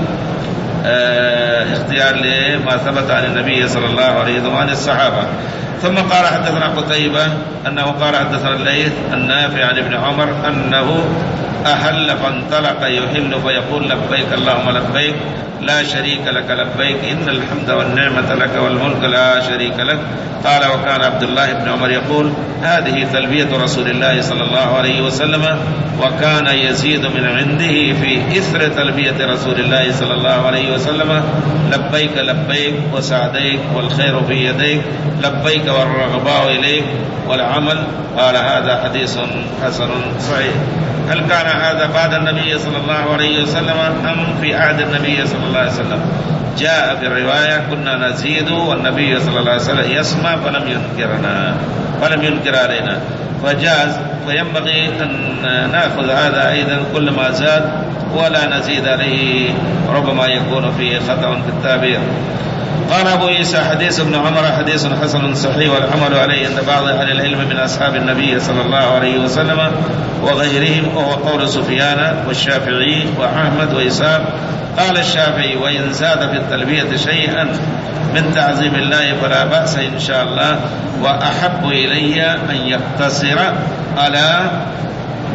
والاختيار لما ثبت عن النبي صلى الله عليه وسلم وعن الصحابة. ثم قال حدثنا قتيبة أنه قال حدثنا الليث النافع عن ابن عمر أنه أهل فانطلق يحل فيقول لبيك اللهم لبيك لا شريك لك لبيك إن الحمد والنعمة لك والملك لا شريك لك. قال وكان عبد الله بن عمر يقول هذه تلبية رسول الله صلى الله عليه وسلم وكان يزيد من عنده في إثر تلبية رسول الله صلى الله عليه وسلم لبيك لبيك وسعديك والخير في يديك لبيك والرغباء إليك والعمل. قال هذا حديث حسن صحيح. هل كان هذا بعد النبي صلى الله عليه وسلم أم في عهد النبي صلى الله عليه وسلم؟ جاء في الرواية كنا نزيد والنبي صلى الله عليه وسلم يسمع فلم ينكرنا فلم ينكر علينا فجاز. فينبغي أن نأخذ هذا أيضا كل ما زاد ولا نزيد عليه ربما يكون فيه خطأ في التعبير. قال أبو عيسى حديث ابن عمر حديث حسن صحيح والعمل عليه عند بعض أهل العلم من أصحاب النبي صلى الله عليه وسلم وغيرهم وهو قول سفيان والشافعي وأحمد وإسحاق. قال الشافعي وإن زاد في التلبية شيئا من تعظيم الله فلا بأس إن شاء الله وأحب إلي أن يقتصر على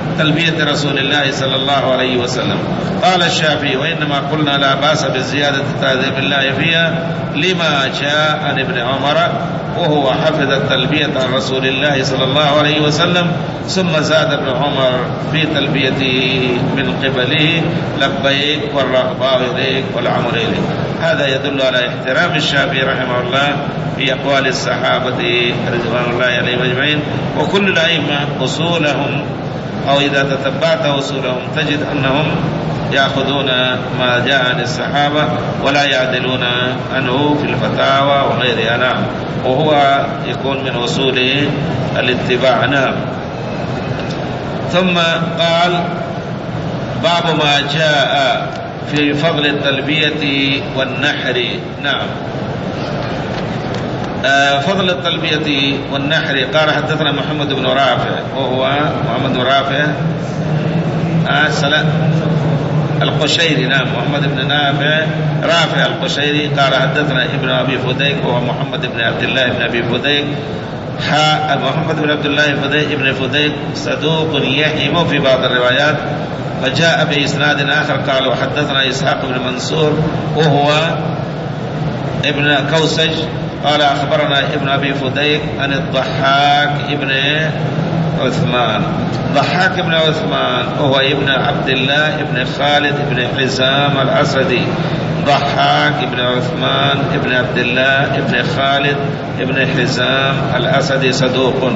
تلبية رسول الله صلى الله عليه وسلم. قال الشافعي: وإنما قلنا لا بأس بالزيادة تعظيم الله فيها لما جاء عن ابن عمر وهو حفظ التلبية عن رسول الله صلى الله عليه وسلم، ثم زاد ابن عمر في تلبيته من قبله: لبيك والرغباء إليك والعمر إليك. هذا يدل على احترام الشافعي رحمه الله في أقوال الصحابة رضوان الله عليهم أجمعين. وكل الأئمة أصولهم أو إذا تتبعت أصولهم تجد أنهم يأخذون ما جاء عن الصحابة ولا يعدلون عنه في الفتاوى وغيرها. نعم، وهو يكون من أصول الاتباع. نعم. ثم قال: باب ما جاء في فضل التلبية والنحر. نعم. آه فضل التلبية والنحر. قال: حدثنا محمد بن رافع وهو محمد بن رافع آه سلام القشيري. نعم، محمد بن نافع رافع القشيري. قال: حدثنا ابن أبي فديك وهو محمد بن عبد الله بن أبي فديك. محمد بن عبد الله بن فديك صدوق يهم في بعض الروايات، فجاء بإسناد آخر قال: وحدثنا إسحاق بن منصور وهو ابن كوسج قال: أخبرنا ابن أبي فديك عن الضحاك ابن عثمان. ضحاك ابن عثمان وهو ابن عبد الله ابن خالد ابن حزام الأسدي. ضحاك ابن عثمان ابن عبد الله ابن خالد ابن حزام الأسدي صدوق.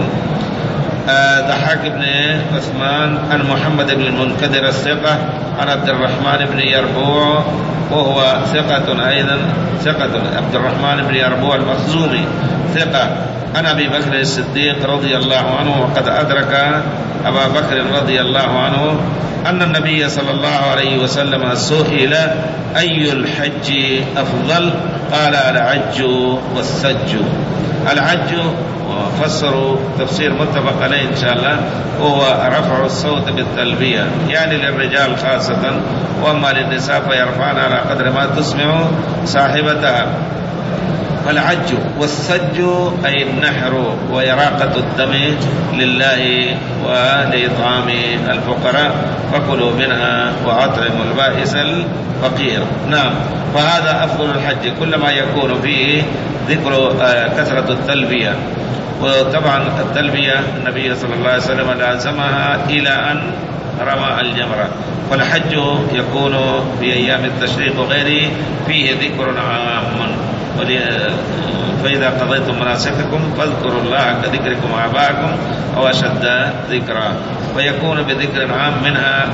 ضحاك ابن عثمان عن محمد بن المنكدر الثقة عن عبد الرحمن بن يربوع وهو ثقة أيضا ثقة عبد الرحمن بن يربوع المخزومي ثقة عن أبي بكر الصديق رضي الله عنه، وقد أدرك أبا بكر رضي الله عنه أن النبي صلى الله عليه وسلم سئل: أي الحج أفضل؟ قال: العج والسج. العج وفسروا تفسير متفق عليه إن شاء الله، وهو رفع الصوت بالتلبية، يعني للرجال خاصة، وأما للنساء فيرفعن على قدر ما تسمع صاحبتها. فالعج والسج أي النحر وإراقة الدم لله ولإطعام الفقراء، فكلوا منها وأطعموا البائس الفقير. نعم، فهذا أفضل الحج كلما يكون فيه ذكر كثرة التلبية. وطبعا التلبية النبي صلى الله عليه وسلم لازمها إلى أن رمى الجمرة، فالحج يكون في أيام التشريق وغيره فيه ذكر عام. فإذا قضيتم مناسككم فاذكروا الله كذكركم آباءكم أو أشد ذكرا، فيكون بذكر عام، منها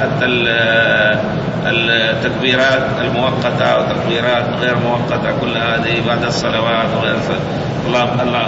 التكبيرات المؤقتة وتكبيرات غير مؤقتة، كل هذه بعد الصلوات وغير الله الله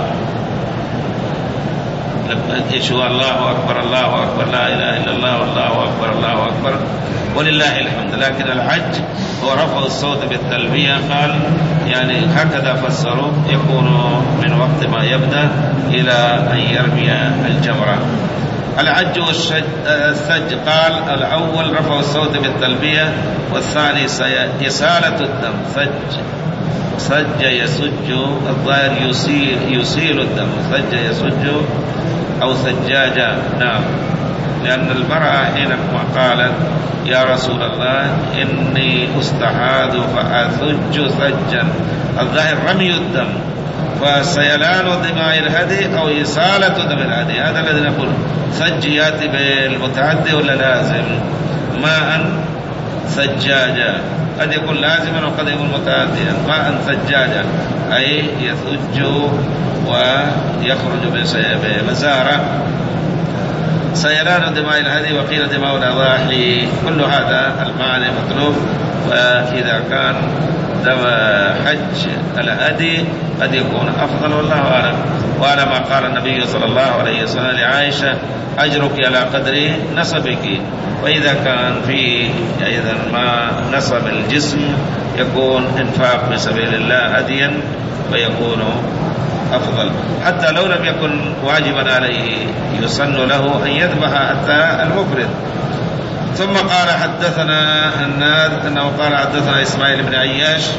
يشوى الله أكبر الله أكبر لا إله إلا الله والله أكبر الله أكبر ولله الحمد. لكن الحج هو رفع الصوت بالتلبية، قال يعني هكذا فسروا، يكون من وقت ما يبدأ إلى أن يرمي الجمرة. العج والسج. قال: الأول رفع الصوت بالتلبية، والثاني إسالة الدم. سج سج يسج، الظاهر يسيل, يسيل الدم. سج يسج أو سجاجة. نعم، لأن المرأة حينما قالت: يا رسول الله إني أستحاذ فأسج سجا، الظاهر رمي الدم، فسيلان دماء الهدي أو إسالة دم الهدي. هذا الذي نقول. سج يأتي بالمتعدي ولا لازم؟ ماء سجاجة، قد يكون لازما وقد يكون متعديا. ماء سجاجة أي يسج ويخرج بمزارة. سيلان دماء الهدي وقيل دماء الأضاحي، كل هذا المعنى مطلوب. فإذا كان دم حج الهدي قد يكون أفضل، والله أعلم. وعلى ما قال النبي صلى الله عليه وسلم لعائشة: أجرك على قدر نصبك. وإذا كان في أيضا ما نصب الجسم يكون إنفاق بسبيل الله هديا ويكون أفضل، حتى لو لم يكن واجبا عليه يسن له أن يذبح حتى المفرد. ثم قال: حدثنا الناد أنه قال: حدثنا إسماعيل بن عياش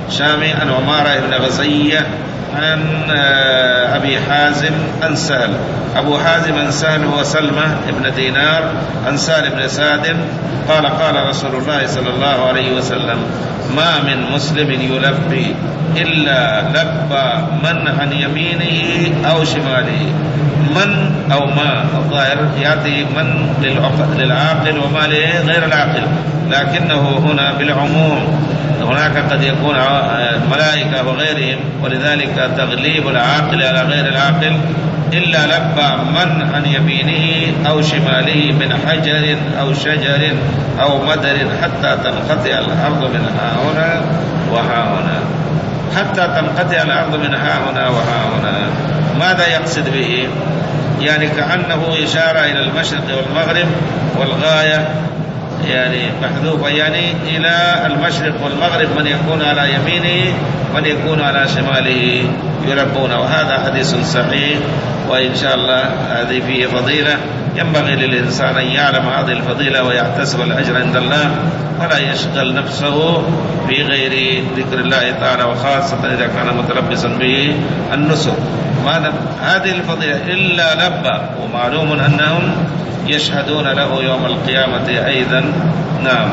شامي عن عمارة بن غزية عن أبي حازم عن سهل. أبو حازم عن سهل هو سلمة بن دينار عن سهل بن سعد قال قال رسول الله صلى الله عليه وسلم: ما من مسلم يلبي إلا لبى من عن يمينه أو شماله. من أو ما الظاهر يأتي من للعاقل وما لغير العاقل، لكنه هنا بالعموم، هناك قد يكون ملائكة وغيرهم، ولذلك تغليب العاقل على غير العاقل. إلا لبى من عن يمينه أو شماله من حجر أو شجر أو مدر حتى تنقطع الأرض من ها هنا وها هنا، حتى تنقطع الأرض من ها هنا وها هنا. ماذا يقصد به؟ يعني كأنه إشارة إلى المشرق والمغرب، والغاية يعني محذوفة، يعني إلى المشرق والمغرب، من يكون على يمينه من يكون على شماله يلبون. وهذا حديث صحيح، وإن شاء الله هذه فيه فضيلة ينبغي للإنسان أن يعلم هذه الفضيلة ويحتسب الأجر عند الله، ولا يشغل نفسه في غير ذكر الله تعالى، وخاصة إذا كان متلبسا به النسك. هذه الفضيلة إلا لبى، ومعلوم أنهم يشهدون له يوم القيامة أيضا. نعم.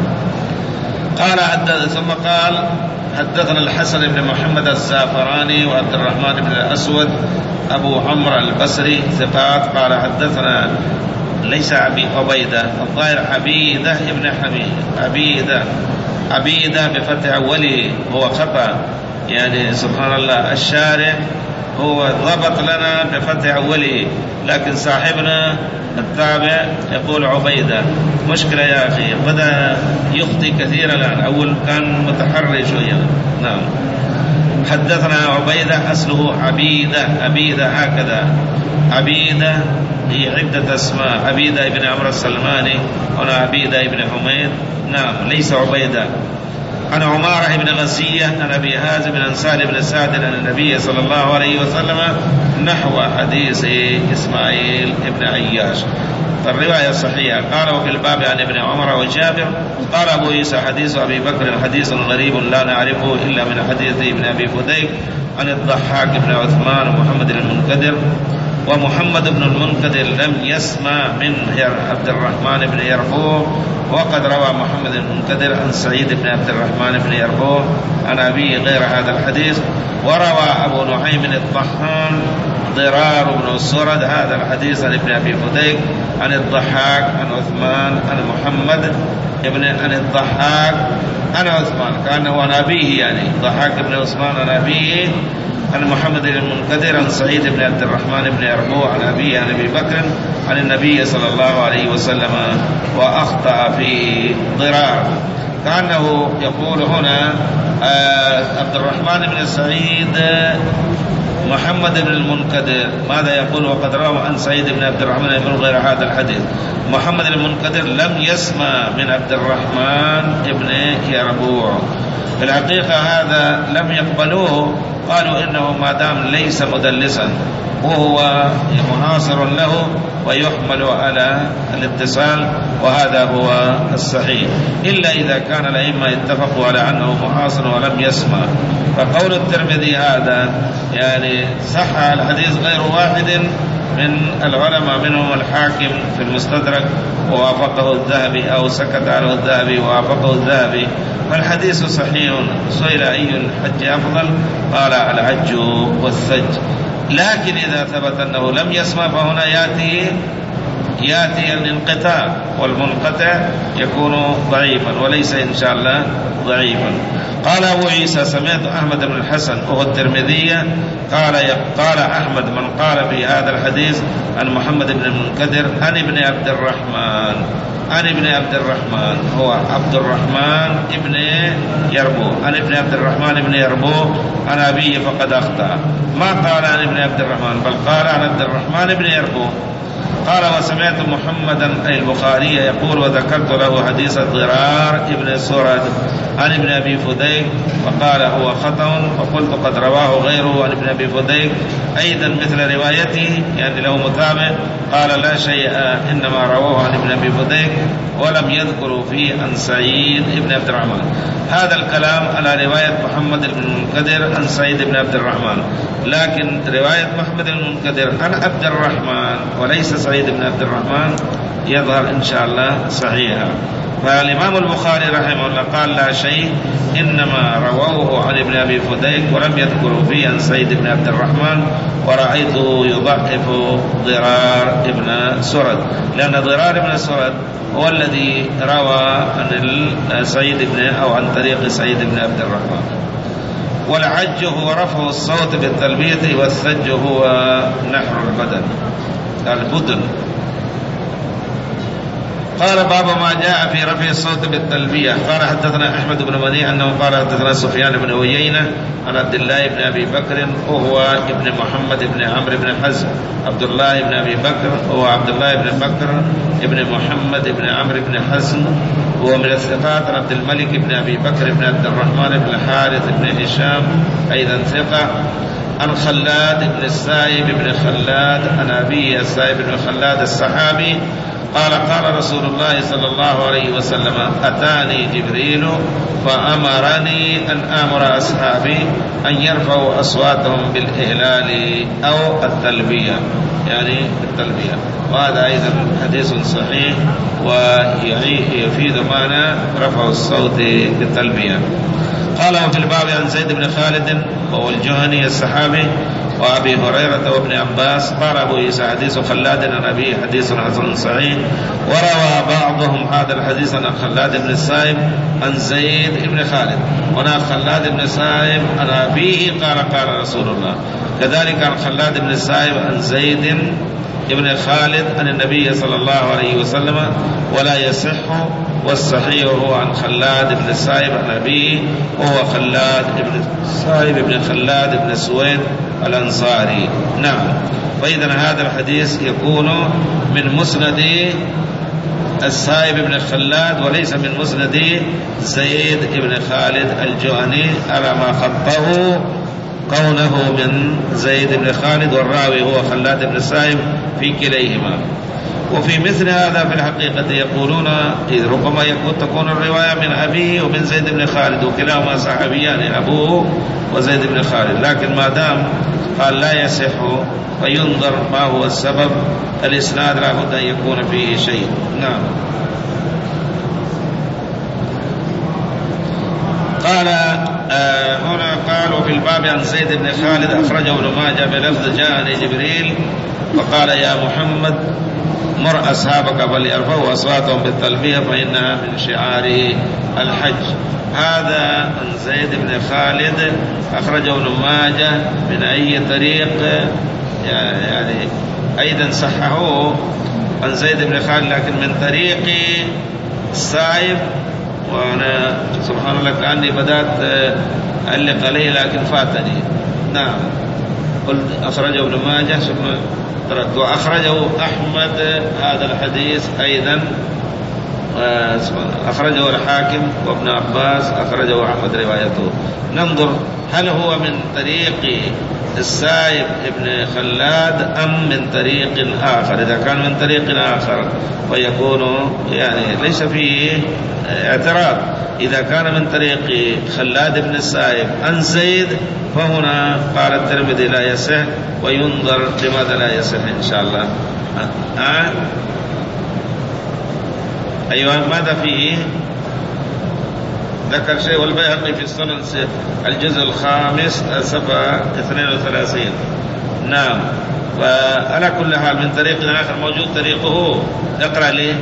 قال حدث ثم قال حدثنا الحسن بن محمد الزعفراني وعبد الرحمن بن الأسود أبو عمرو البصري ثقات. قال حدثنا ليس أبي عبيدة، الظاهر عبيدة ابن حميد، عبيدة عبيدة بفتح أوله، هو خطأ يعني سبحان الله. الشارع هو ضبط لنا بفتح أوله، لكن صاحبنا التابع يقول عبيدة. مشكلة يا أخي، بدأ يخطي كثيرا الآن، أول كان متحري شوية. نعم. حدثنا عبيدة أصله عبيدة، عبيدة هكذا، عبيدة هي عدة أسماء، عبيدة ابن عمرو السلماني، هنا عبيدة ابن حميد. نعم، ليس عبيدة. عن عمارة بن غزية عن أبي حازم عن سهل بن سعد عن النبي صلى الله عليه وسلم نحو حديث إسماعيل بن عياش. فالرواية صحيحة. قال وفي الباب عن ابن عمر وجابر. قال أبو عيسى حديث أبي بكر حديث غريب لا نعرفه إلا من حديث ابن أبي فديك عن الضحاك بن عثمان ومحمد المنكدر. ومحمد بن المنكدر لم يسمع من عبد الرحمن بن يربوع، وقد روى محمد المنكدر عن سعيد بن عبد الرحمن بن يربوع عن أبيه غير هذا الحديث. وروى أبو نعيم الطحان ضرار بن السرد هذا الحديث عن ابن أبي فديك عن الضحاك عن عثمان عن محمد ابن عن الضحاك عن عثمان، كأنه عن أبيه، يعني ضحاك بن عثمان عن أبيه عن محمد المنكدر عن سعيد بن عبد الرحمن بن يربوع عن أبيه عن أبي بكر عن النبي صلى الله عليه وسلم، وأخطأ فيه ضرار، كأنه يقول هنا آه عبد الرحمن بن سعيد محمد بن المنكدر. ماذا يقول؟ وقد روى عن سعيد بن عبد الرحمن من غير هذا الحديث. محمد المنكدر لم يسمع من عبد الرحمن بن يربوع. في الحقيقة هذا لم يقبلوه، قالوا إنه ما دام ليس مدلسا وهو محاصر له ويحمل على الاتصال، وهذا هو الصحيح، إلا إذا كان الأئمة اتفقوا على أنه محاصر ولم يسمع. فقول الترمذي هذا يعني صح الحديث غير واحد من العلماء، منهم الحاكم في المستدرك ووافقه الذهبي، أو سكت عنه الذهبي ووافقه الذهبي، فالحديث صحيح. سئل أي الحج أفضل؟ قال الحج والثج. لكن إذا ثبت أنه لم يسمع فهنا يأتي يأتي الانقطاع، والمنقطع يكون ضعيفا وليس إن شاء الله ضعيفا. قال أبو عيسى سمعت أحمد بن الحسن وهو الترمذي قال قال أحمد من قال في هذا الحديث عن محمد بن المنكدر عن ابن عبد الرحمن عن ابن عبد الرحمن هو عبد الرحمن ابن يربوع عن ابن عبد الرحمن ابن يربوع عن أبيه فقد أخطأ، ما قال عن ابن عبد الرحمن بل قال عن عبد الرحمن ابن يربوع. قال وسمعت محمدا أي البخاري يقول وذكرت له حديث الضرار ابن سرد عن ابن أبي فديك وقال هو خطأ، وقلت قد رواه غيره عن ابن أبي فديك أيضا مثل روايته يعني له متابع. قال لا شيء إنما رواه عن ابن أبي فديك ولم يذكروا فيه عن سعيد بن عبد الرحمن. هذا الكلام على رواية محمد بن المنكدر عن سعيد بن عبد الرحمن، لكن رواية محمد بن المنكدر عن عبد الرحمن وليس سعيد بن عبد الرحمن يظهر إن شاء الله صحيحا. فالإمام البخاري رحمه الله قال لا شيء إنما رووه عن ابن أبي فديك ولم يذكروا فيه عن سعيد بن عبد الرحمن، ورأيته يضعف ضرار ابن سرد، لأن ضرار ابن سرد هو الذي روى عن سعيد بن أو عن طريق سعيد بن عبد الرحمن. والعج هو رفع الصوت بالتلبية، والثج هو نحر البدن البدن. قال باب ما جاء في رفع الصوت بالتلبية. قال حدثنا أحمد بن منيع أنه قال حدثنا سفيان بن عيينة عن عبد الله بن أبي بكر وهو ابن محمد بن عمرو بن حزم. عبد الله بن أبي بكر هو عبد الله بن بكر ابن محمد بن عمرو بن حزم، وهو من الثقات. عن عبد الملك بن أبي بكر بن عبد الرحمن بن الحارث بن هشام أيضا ثقة. عن خلاد بن السائب بن خلاد عن أبيه السائب بن خلاد الصحابي قال قال رسول الله صلى الله عليه وسلم أتاني جبريل فأمرني أن آمر أصحابي أن يرفعوا أصواتهم بالإهلال أو التلبية، يعني التلبية. وهذا أيضا حديث صحيح ويفيد معنى رفع الصوت بالتلبية. قال وفي الباب عن زيد بن خالد وهو الجهني الصحابي وأبي هريرة وابن عباس. قال أبو عيسى حديث خلاد عن أبيه حديث حسن صحيح. وروى بعضهم هذا الحديث عن خلاد بن السائب عن زيد بن خالد، هنا خلاد بن السائب عن أبيه قال قال رسول الله، كذلك عن خلاد بن السائب عن زيد ابن خالد عن النبي صلى الله عليه وسلم ولا يصح. والصحيح هو عن خلاد بن السائب عن أبيه وهو خلاد بن السائب بن خلاد بن سويد الأنصاري. نعم. فإذا هذا الحديث يكون من مسند السائب بن خلاد وليس من مسند زيد بن خالد الجهني على ما خطه كونه من زيد بن خالد والراوي هو خلاد بن السائب في كليهما. وفي مثل هذا في الحقيقة يقولون ربما يكون تكون الرواية من أبيه ومن زيد بن خالد وكلاهما صحابيان أبوه وزيد بن خالد، لكن ما دام قال لا يصح فينظر ما هو السبب. الإسناد لا بد أن يكون فيه شيء. نعم. قال آه هنا قال وفي الباب عن زيد بن خالد أخرجه ابن ماجه بلفظ جاءني جبريل فقال يا محمد مر أصحابك فليرفعوا أصواتهم بالتلبية فإنها من شعار الحج. هذا عن زيد بن خالد أخرجه ابن ماجه من أي طريق، يعني أيضا صححوه عن زيد بن خالد لكن من طريق السائب. وأنا سبحان الله كأني بدأت أعلق عليه لكن فاتني. نعم. قلت أخرجه ابن ماجه ثم تركت. وأخرجه أحمد هذا الحديث أيضا، أخرجه الحاكم وابن عباس أخرجه أحمد روايته. ننظر هل هو من طريق السائب ابن خلاد أم من طريق آخر. إذا كان من طريق آخر فيكون يعني ليس فيه اعتراض. إذا كان من طريق خلاد بن السائب عن زيد فهنا قال الترمذي لا يصح، وينظر لماذا لا يصح إن شاء الله. أه؟ أيوة ماذا فيه؟ ذكر شيء والبيهقي في السنن الجزء الخامس صفحة اثنين وثلاثين. نعم. وعلى كل حال من طريق آخر موجود طريقه. اقرأ لي.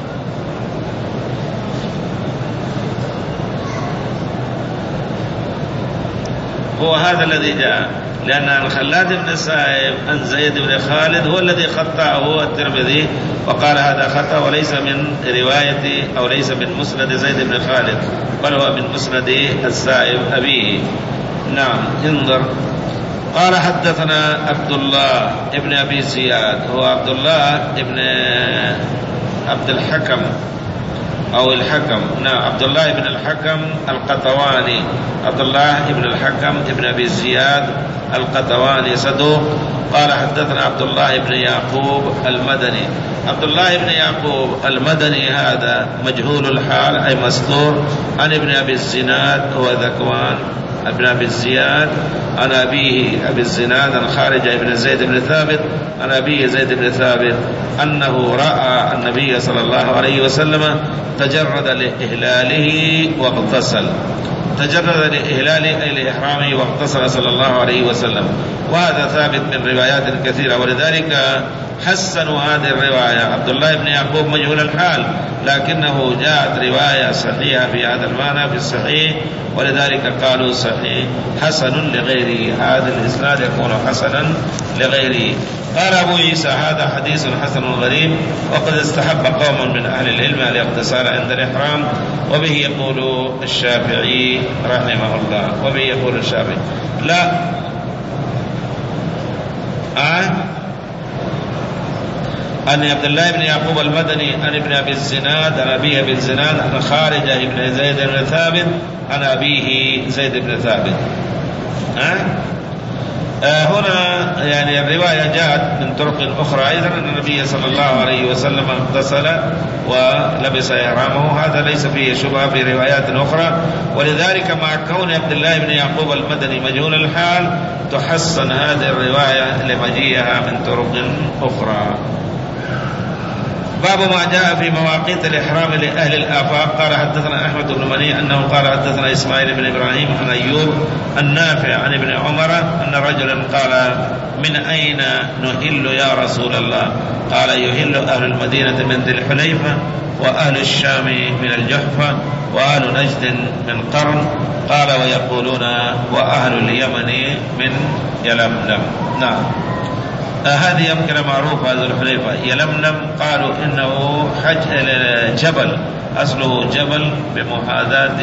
هو هذا الذي جاء، لأن خلاد بن السائب عن زيد بن خالد هو الذي خطأه الترمذي وقال هذا خطأ وليس من رواية أو ليس من مسند زيد بن خالد بل هو من مسند السائب أبيه. نعم. انظر. قال حدثنا عبد الله ابن أبي زياد هو عبد الله ابن عبد الحكم أو الحكم. نعم عبد الله بن الحكم القطواني، عبد الله بن الحكم ابن أبي زياد القطواني صدوق. قال حدثنا عبد الله بن يعقوب المدني. عبد الله بن يعقوب المدني هذا مجهول الحال أي مستور، عن ابن أبي الزناد هو ذكوان ابن أبي الزياد، عن أبيه أبي الزناد عن خارجة بن زيد بن ثابت عن أبيه زيد بن ثابت أنه رأى النبي صلى الله عليه وسلم تجرد لإهلاله واغتسل. تجرد لإهلاله أي لإحرامه واغتسل صلى الله عليه وسلم، وهذا ثابت من روايات كثيرة، ولذلك حسنوا هذه الرواية. عبد الله بن يعقوب مجهول الحال، لكنه جاءت رواية صحيحة في هذا المعنى في الصحيح، ولذلك قالوا صحيح حسن لغيره، هذا الإسناد يكون حسنا لغيره. قال أبو عيسى هذا حديث حسن غريب، وقد استحب قوم من أهل العلم الاغتسال عند الإحرام، وبه يقول الشافعي رحمه الله، وبه يقول الشافعي لا أه؟ أن عبد الله بن يعقوب المدني عن ابن أبي الزناد عن أبيه أبي الزناد عن خارجة بن زيد بن ثابت عن أبيه زيد بن ثابت. أه؟ آه هنا يعني الرواية جاءت من طرق أخرى أيضا أن النبي صلى الله عليه وسلم اغتسل ولبس إحرامه، هذا ليس فيه شبهة في روايات أخرى، ولذلك مع كون عبد الله بن يعقوب المدني مجهول الحال تحسن هذه الرواية لمجيئها من طرق أخرى. باب ما جاء في مواقيت الإحرام لأهل الآفاق. قال حدثنا أحمد بن مني أنه قال حدثنا إسماعيل بن إبراهيم عن أيوب النافع عن ابن عمر أن رجلا قال من أين نهل يا رسول الله؟ قال يهل أهل المدينة من ذي الحليفة، وأهل الشام من الجحفة، وأهل نجد من قرن. قال ويقولون وأهل اليمن من يلملم. نعم آه هذه يمكن معروفة ذو الحليفة. يلملم قالوا إنه حج جبل، أصله جبل بمحاذاة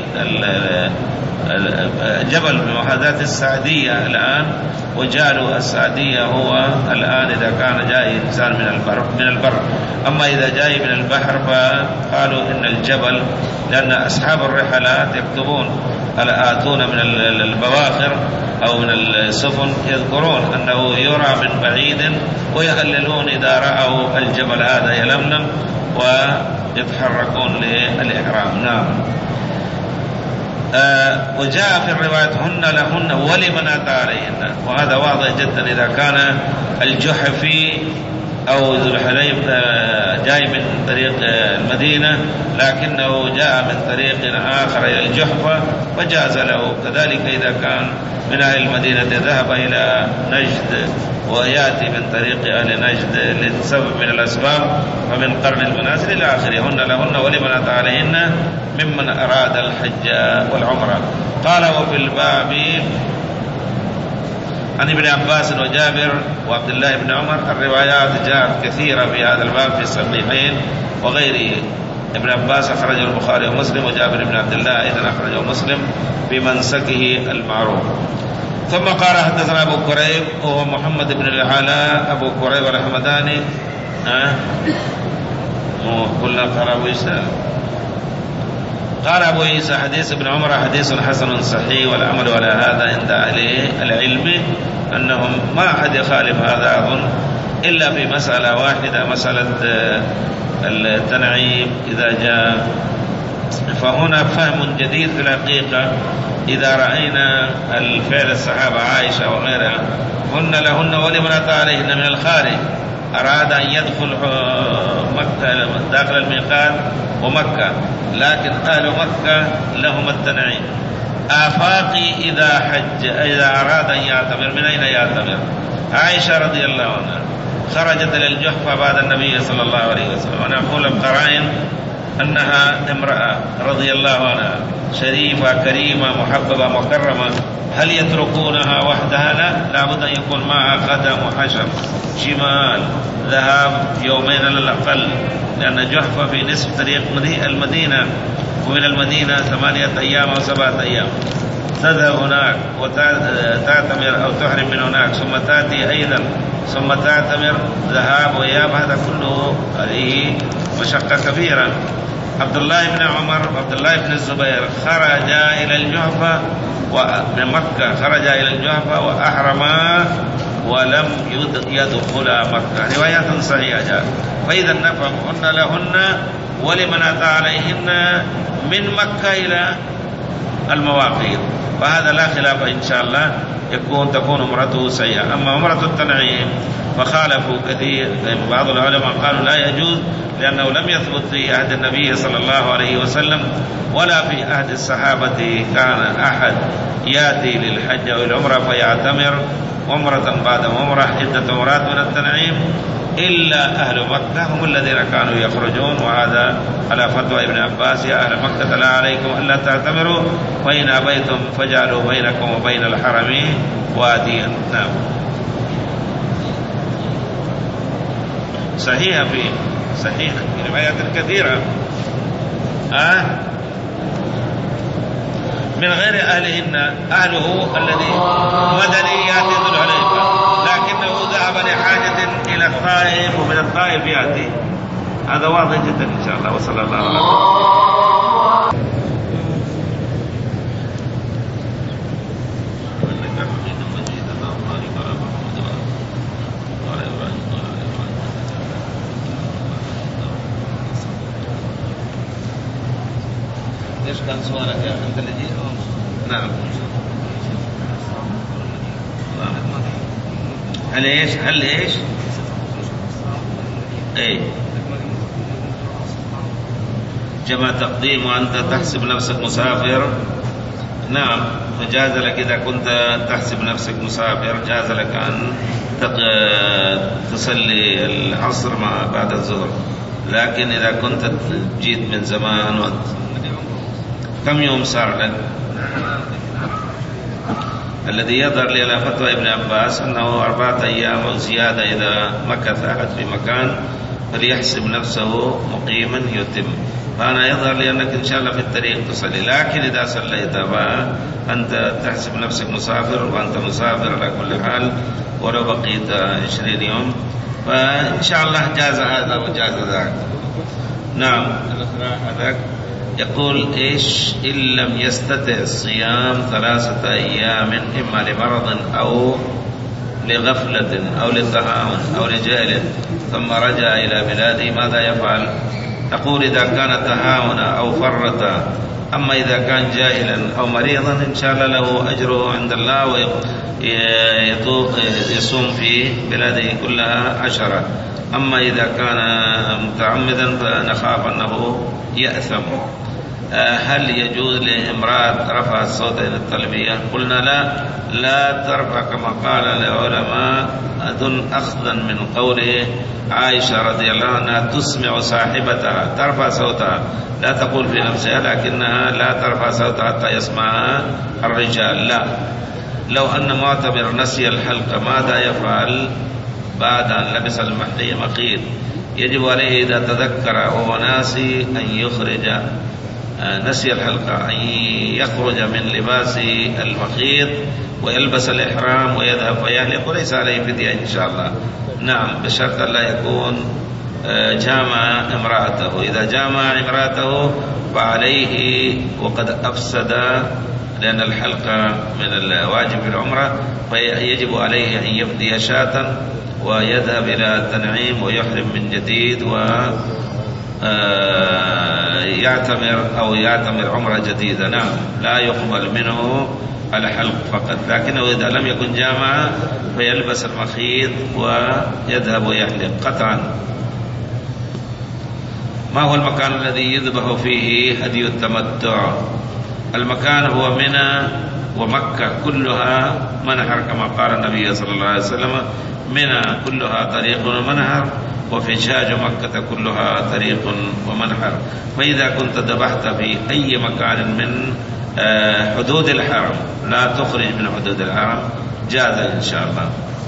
جبل بمحاذاة السعدية الآن، وجعلوا السعدية هو الآن إذا كان جاي إنسان من البر من البر أما إذا جاي من البحر فقالوا إن الجبل، لأن أصحاب الرحلات يكتبون الآتون من البواخر أو من السفن يذكرون أنه يرى من بعيد ويهللون إذا رأوا الجبل هذا يلملم ويتحركون للإحرام. نعم آه وجاء في الرواية هن لهن ولمن أتى عليهن، وهذا واضح جدا إذا كان الجحفي أو ذو الحليفة جاي من طريق المدينة لكنه جاء من طريق آخر إلى الجحفة فجاز له، كذلك إذا كان من أهل المدينة ذهب إلى نجد ويأتي من طريق أهل نجد لسبب من الأسباب فمن قرن المنازل إلى آخره. هن لهن ولمن أتى عليهن ممن أراد الحج والعمرة. قال وفي الباب عن ابن عباس وجابر وعبد الله بن عمر. الروايات جاءت كثيرة في هذا الباب في الصحيحين وغيره. ابن عباس أخرجه البخاري ومسلم، وجابر بن عبد الله أيضا أخرجه مسلم بمنسكه المعروف. ثم قال حدثنا أبو كريب وهو محمد بن العلاء أبو كريب الحمداني أه؟ قلنا قال أبو عيسى قال أبو عيسى حديث ابن عمر حديث حسن صحيح، والعمل على هذا عند أهل العلم أنهم ما أحد يخالف هذا أظن إلا في مسألة واحدة، مسألة التنعيم إذا جاء. فهنا فهم جديد في الحقيقة إذا رأينا الفعل الصحابة عائشة وغيرها هن لهن ولمن أتى عليهن من الخارج، أراد أن يدخل مكة داخل الميقات ومكة، لكن أهل مكة لهم التنعيم. آفاقي إذا حج إذا أراد أن يعتمر من أين يعتمر؟ عائشة رضي الله عنها خرجت إلى الجحفة بعد النبي صلى الله عليه وسلم، وأنا أقول القرائن أنها امرأة رضي الله عنها شريفة كريمة محببة مكرمة، هل يتركونها وحدها؟ لا، لابد أن يكون معها قدم وحشر شمال ذهاب يومين على الأقل، لأن جحفة في نصف طريق المدينة، ومن المدينة ثمانية أيام أو سبعة أيام. تذهب هناك وتعتمر أو تحرم من هناك، ثم تأتي أيضا ثم تعتمر ذهاب وإياب، هذا كله عليه مشقة كبيرة. عبد الله بن عمر وعبد الله بن الزبير خرجا إلى الجحفة من مكة، خرجا إلى الجحفة وأحرما ولم يدخلا مكة، روايات صحيحة. فإذا نفهم أن لهن ولمن أتى عليهن من مكة إلى المواقيت، فهذا لا خلاف إن شاء الله يكون تكون عمرته سيئة. أما عمرة التنعيم فخالفوا كثير، بعض العلماء قالوا لا يجوز لأنه لم يثبت في عهد النبي صلى الله عليه وسلم ولا في عهد الصحابة كان أحد يأتي للحج أو العمرة فيعتمر عمرة بعد عمرة عدة عمرات من التنعيم إلا أهل مكة هم الذين كانوا يخرجون، وهذا على فتوى ابن عباس: يا أهل مكة لا عليكم ألا تعتمروا فإن أبيتم فجعلوا بينكم وبين الحرم واديا. نعم، صحيح في صحيح في روايات كثيرة أه؟ من غير أهلهن، أهله الذي مدني يأتي ذو الحليفة لكنه ذهب لحاجة إلى الطائف ومن الطائف يأتي، هذا واضح جدا إن شاء الله. وصلى الله عليه وسلم. ايش كان سؤالك يا اخي انت اللي جيت؟ نعم. هل ايش؟ هل ايش؟ اي جمع تقديم وانت تحسب نفسك مسافر. نعم، فجاز لك اذا كنت تحسب نفسك مسافر جاز لك ان تصلي العصر مع بعد الظهر، لكن اذا كنت جيت من زمان و... كم يوم صار لك؟ الذي يظهر لي على فتوى ابن عباس أنه أربعة أيام أو زيادة إذا مكث أحد في مكان فليحسب نفسه مقيما يتم. فأنا يظهر لي أنك إن شاء الله في الطريق تصلي، لكن إذا صليت فأنت تحسب نفسك مسافر، وأنت مسافر على كل حال ولو بقيت عشرين يوم، فإن شاء الله جاز هذا وجاز ذاك. نعم. هذاك يقول إيش؟ إن لم يستطع الصيام ثلاثة أيام إما لمرض أو لغفلة أو لتهاون أو لجهل ثم رجع إلى بلاده ماذا يفعل؟ تقول إذا كان تهاونا أو فرط، أما إذا كان جاهلا أو مريضا إن شاء الله له أجره عند الله ويصوم في بلاده كلها عشرة. أما إذا كان متعمدا فنخاف أنه يأثم. هل يجوز لامرأة رفع الصوت إلى التلبية؟ قلنا لا لا ترفع كما قال العلماء، أظن أخذا من قوله عائشة رضي الله عنها تسمع صاحبتها، ترفع صوتها، لا تقول في نفسها لكنها لا ترفع صوتها حتى يسمعها الرجال. لا، لو أن معتمر نسي الحلقة ماذا يفعل بعد أن لبس المخيط؟ يجب عليه إذا تذكر وهو ناسي أن يخرج نسي الحلقة أن يخرج من لباس المخيط ويلبس الإحرام ويذهب فيحلق وليس عليه فدية إن شاء الله. نعم، بشرط لا يكون جامع امرأته. إذا جامع امرأته فعليه وقد أفسد، لأن الحلقة من الواجب في العمرة، فيجب عليه أن يفدي شاة ويذهب إلى التنعيم ويحرم من جديد و يعتمر أو يعتمر عمرة جديدة. نعم، لا يقبل منه الحلق فقط، لكنه إذا لم يكن جامعا فيلبس المخيط ويذهب ويحلق قطعا. ما هو المكان الذي يذبح فيه هدي التمتع؟ المكان هو منى ومكة كلها منحر كما قال النبي صلى الله عليه وسلم: منى كلها طريق ومنحر وفجاج مكة كلها طريق ومنحر. فإذا كنت ذبحت في أي مكان من حدود الحرم لا تخرج من حدود الحرم جاز إن شاء الله.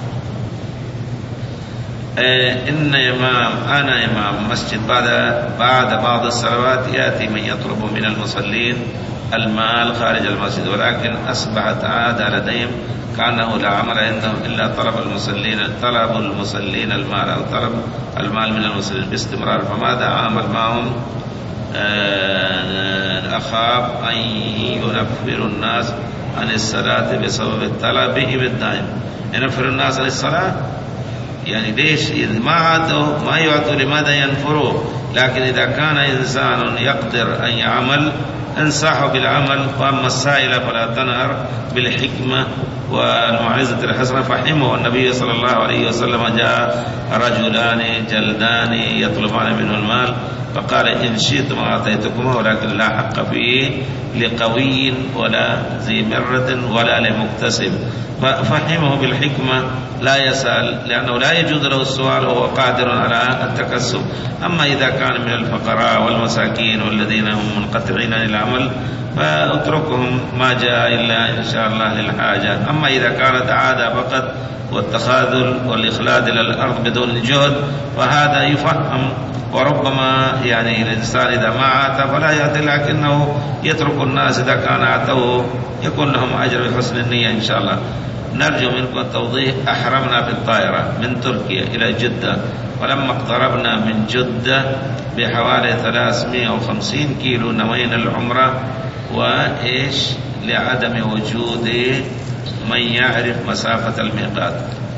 إن إمام أنا إمام مسجد بعد بعد بعض الصلوات يأتي من يطلب من المصلين المال خارج المسجد، ولكن أصبحت عادة لديهم كأنه لا عمل عندهم إلا طلب المصلين طلب المصلين المال أو طلب المال من المصلين باستمرار، فماذا عامل معهم أخاف أن ينفر الناس عن الصلاة بسبب الطلب بالدائم. ينفر الناس عن الصلاة يعني ليش؟ ما عادوا ما يعطوا لماذا ينفروا؟ لكن إذا كان إنسان يقدر أن يعمل انصحه بالعمل، وأما السائل فلا تنهر بالحكمة والموعظة الحسنة. فحمه النبي صلى الله عليه وسلم جاء رجلان جلدان يطلبان منه المال فقال إن شئتم أعطيتكما ولكن لا حق فيه لقوي ولا ذي مرة ولا لمكتسب. ففهمه بالحكمة لا يسأل، لأنه لا يجوز له السؤال وهو قادر على التكسب. أما إذا كان من الفقراء والمساكين والذين هم منقطعين عن العمل فاتركهم، ما جاء إلا إن شاء الله للحاجة. أما إذا كانت عادة فقط والتخاذل والإخلاد إلى الأرض بدون جهد فهذا يفهم، وربما يعني الإنسان إذا ما عاتى فلا يأتي، لكنه يترك الناس إذا كان عاتوه يكون لهم أجر بحسن النية إن شاء الله. نرجو منكم التوضيح. أحرمنا في الطائرة من تركيا إلى جدة، ولما اقتربنا من جدة بحوالي ثلاثمائة وخمسين كيلو نوينا العمرة، وإيش لعدم وجود من يعرف مسافة الميقات،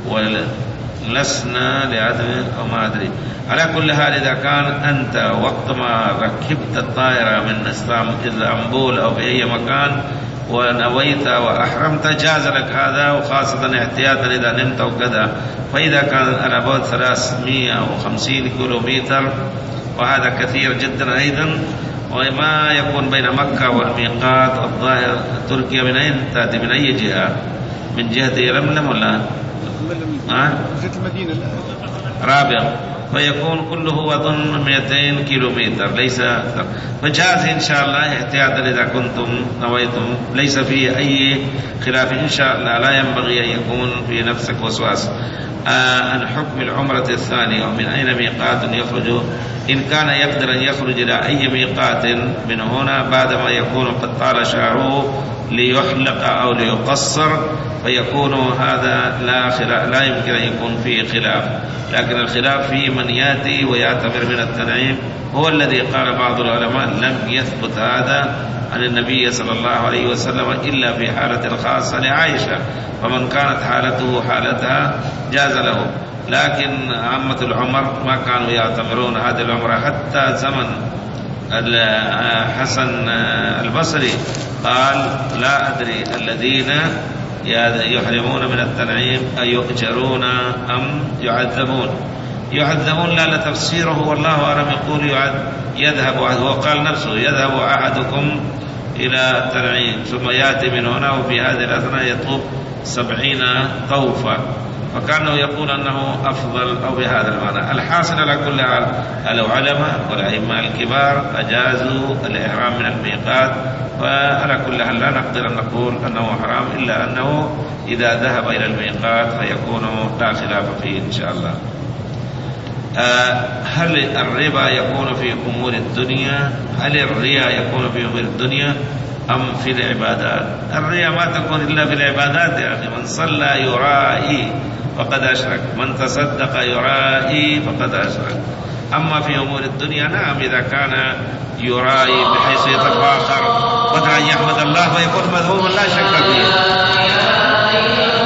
ولسنا لعدم أو ما أدري. على كل حال إذا كان أنت وقت ما ركبت الطائرة من اسطنبول أو في أي مكان ونويت وأحرمت جاز لك هذا، وخاصة احتياطا إذا نمت وكذا. فإذا كان على بعد ثلاثمائة وخمسين كيلومتر وهذا كثير جدا أيضا، وما يكون بين مكة والميقات الظاهر تركيا من أين تأتي؟ من أي جهة؟ من جهة يلملم ولا ها؟ المدينة رابع، فيكون كله أظن مئتين كيلومتر ليس أكثر. فجاز إن شاء الله احتياطا إذا كنتم نويتم، ليس فيه أي خلاف إن شاء الله. لا ينبغي أن يكون في نفسك وسواس. آه عن حكم العمرة الثانية ومن أين ميقات يخرج، إن كان يقدر أن يخرج إلى أي ميقات من هنا بعدما يكون قد طال شعره ليحلق أو ليقصر فيكون هذا لا خلاف، لا يمكن أن يكون فيه خلاف. لكن الخلاف في من يأتي ويعتبر من التنعيم، هو الذي قال بعض العلماء لم يثبت هذا عن النبي صلى الله عليه وسلم إلا في حالة خاصة لعائشة، فمن كانت حالته حالتها جاز له. لكن عامة العمر ما كانوا يعتبرون هذه العمرة. حتى زمن الحسن البصري قال لا أدري الذين يحرمون من التنعيم أيؤجرون أم يعذبون. يعذبون لا تفسيره والله أعلم، يقول يذهب، هو قال نفسه يذهب أحدكم إلى التنعيم ثم يأتي من هنا وفي هذه الأثناء يطوف سبعين طوفا، فكانه يقول أنه أفضل أو بهذا المعنى. الحاصل على كل حال العلماء والأئمة الكبار أجازوا الإحرام من الميقات، وعلى كل حال لا نقدر أن نقول أنه حرام، إلا أنه إذا ذهب إلى الميقات فيكون لا خلاف فيه إن شاء الله. هل الربا يكون في أمور الدنيا؟ هل الرياء يكون في أمور الدنيا أم في العبادات؟ الرياء ما تكون إلا في العبادات، يعني من صلى يرائي فقد أشرك، من تصدق يرائي فقد أشرك. أما في أمور الدنيا نعم، إذا كان يرائي بحيث يتفاخر بدل أن يحمد الله فيكون مذموما لا شك فيه.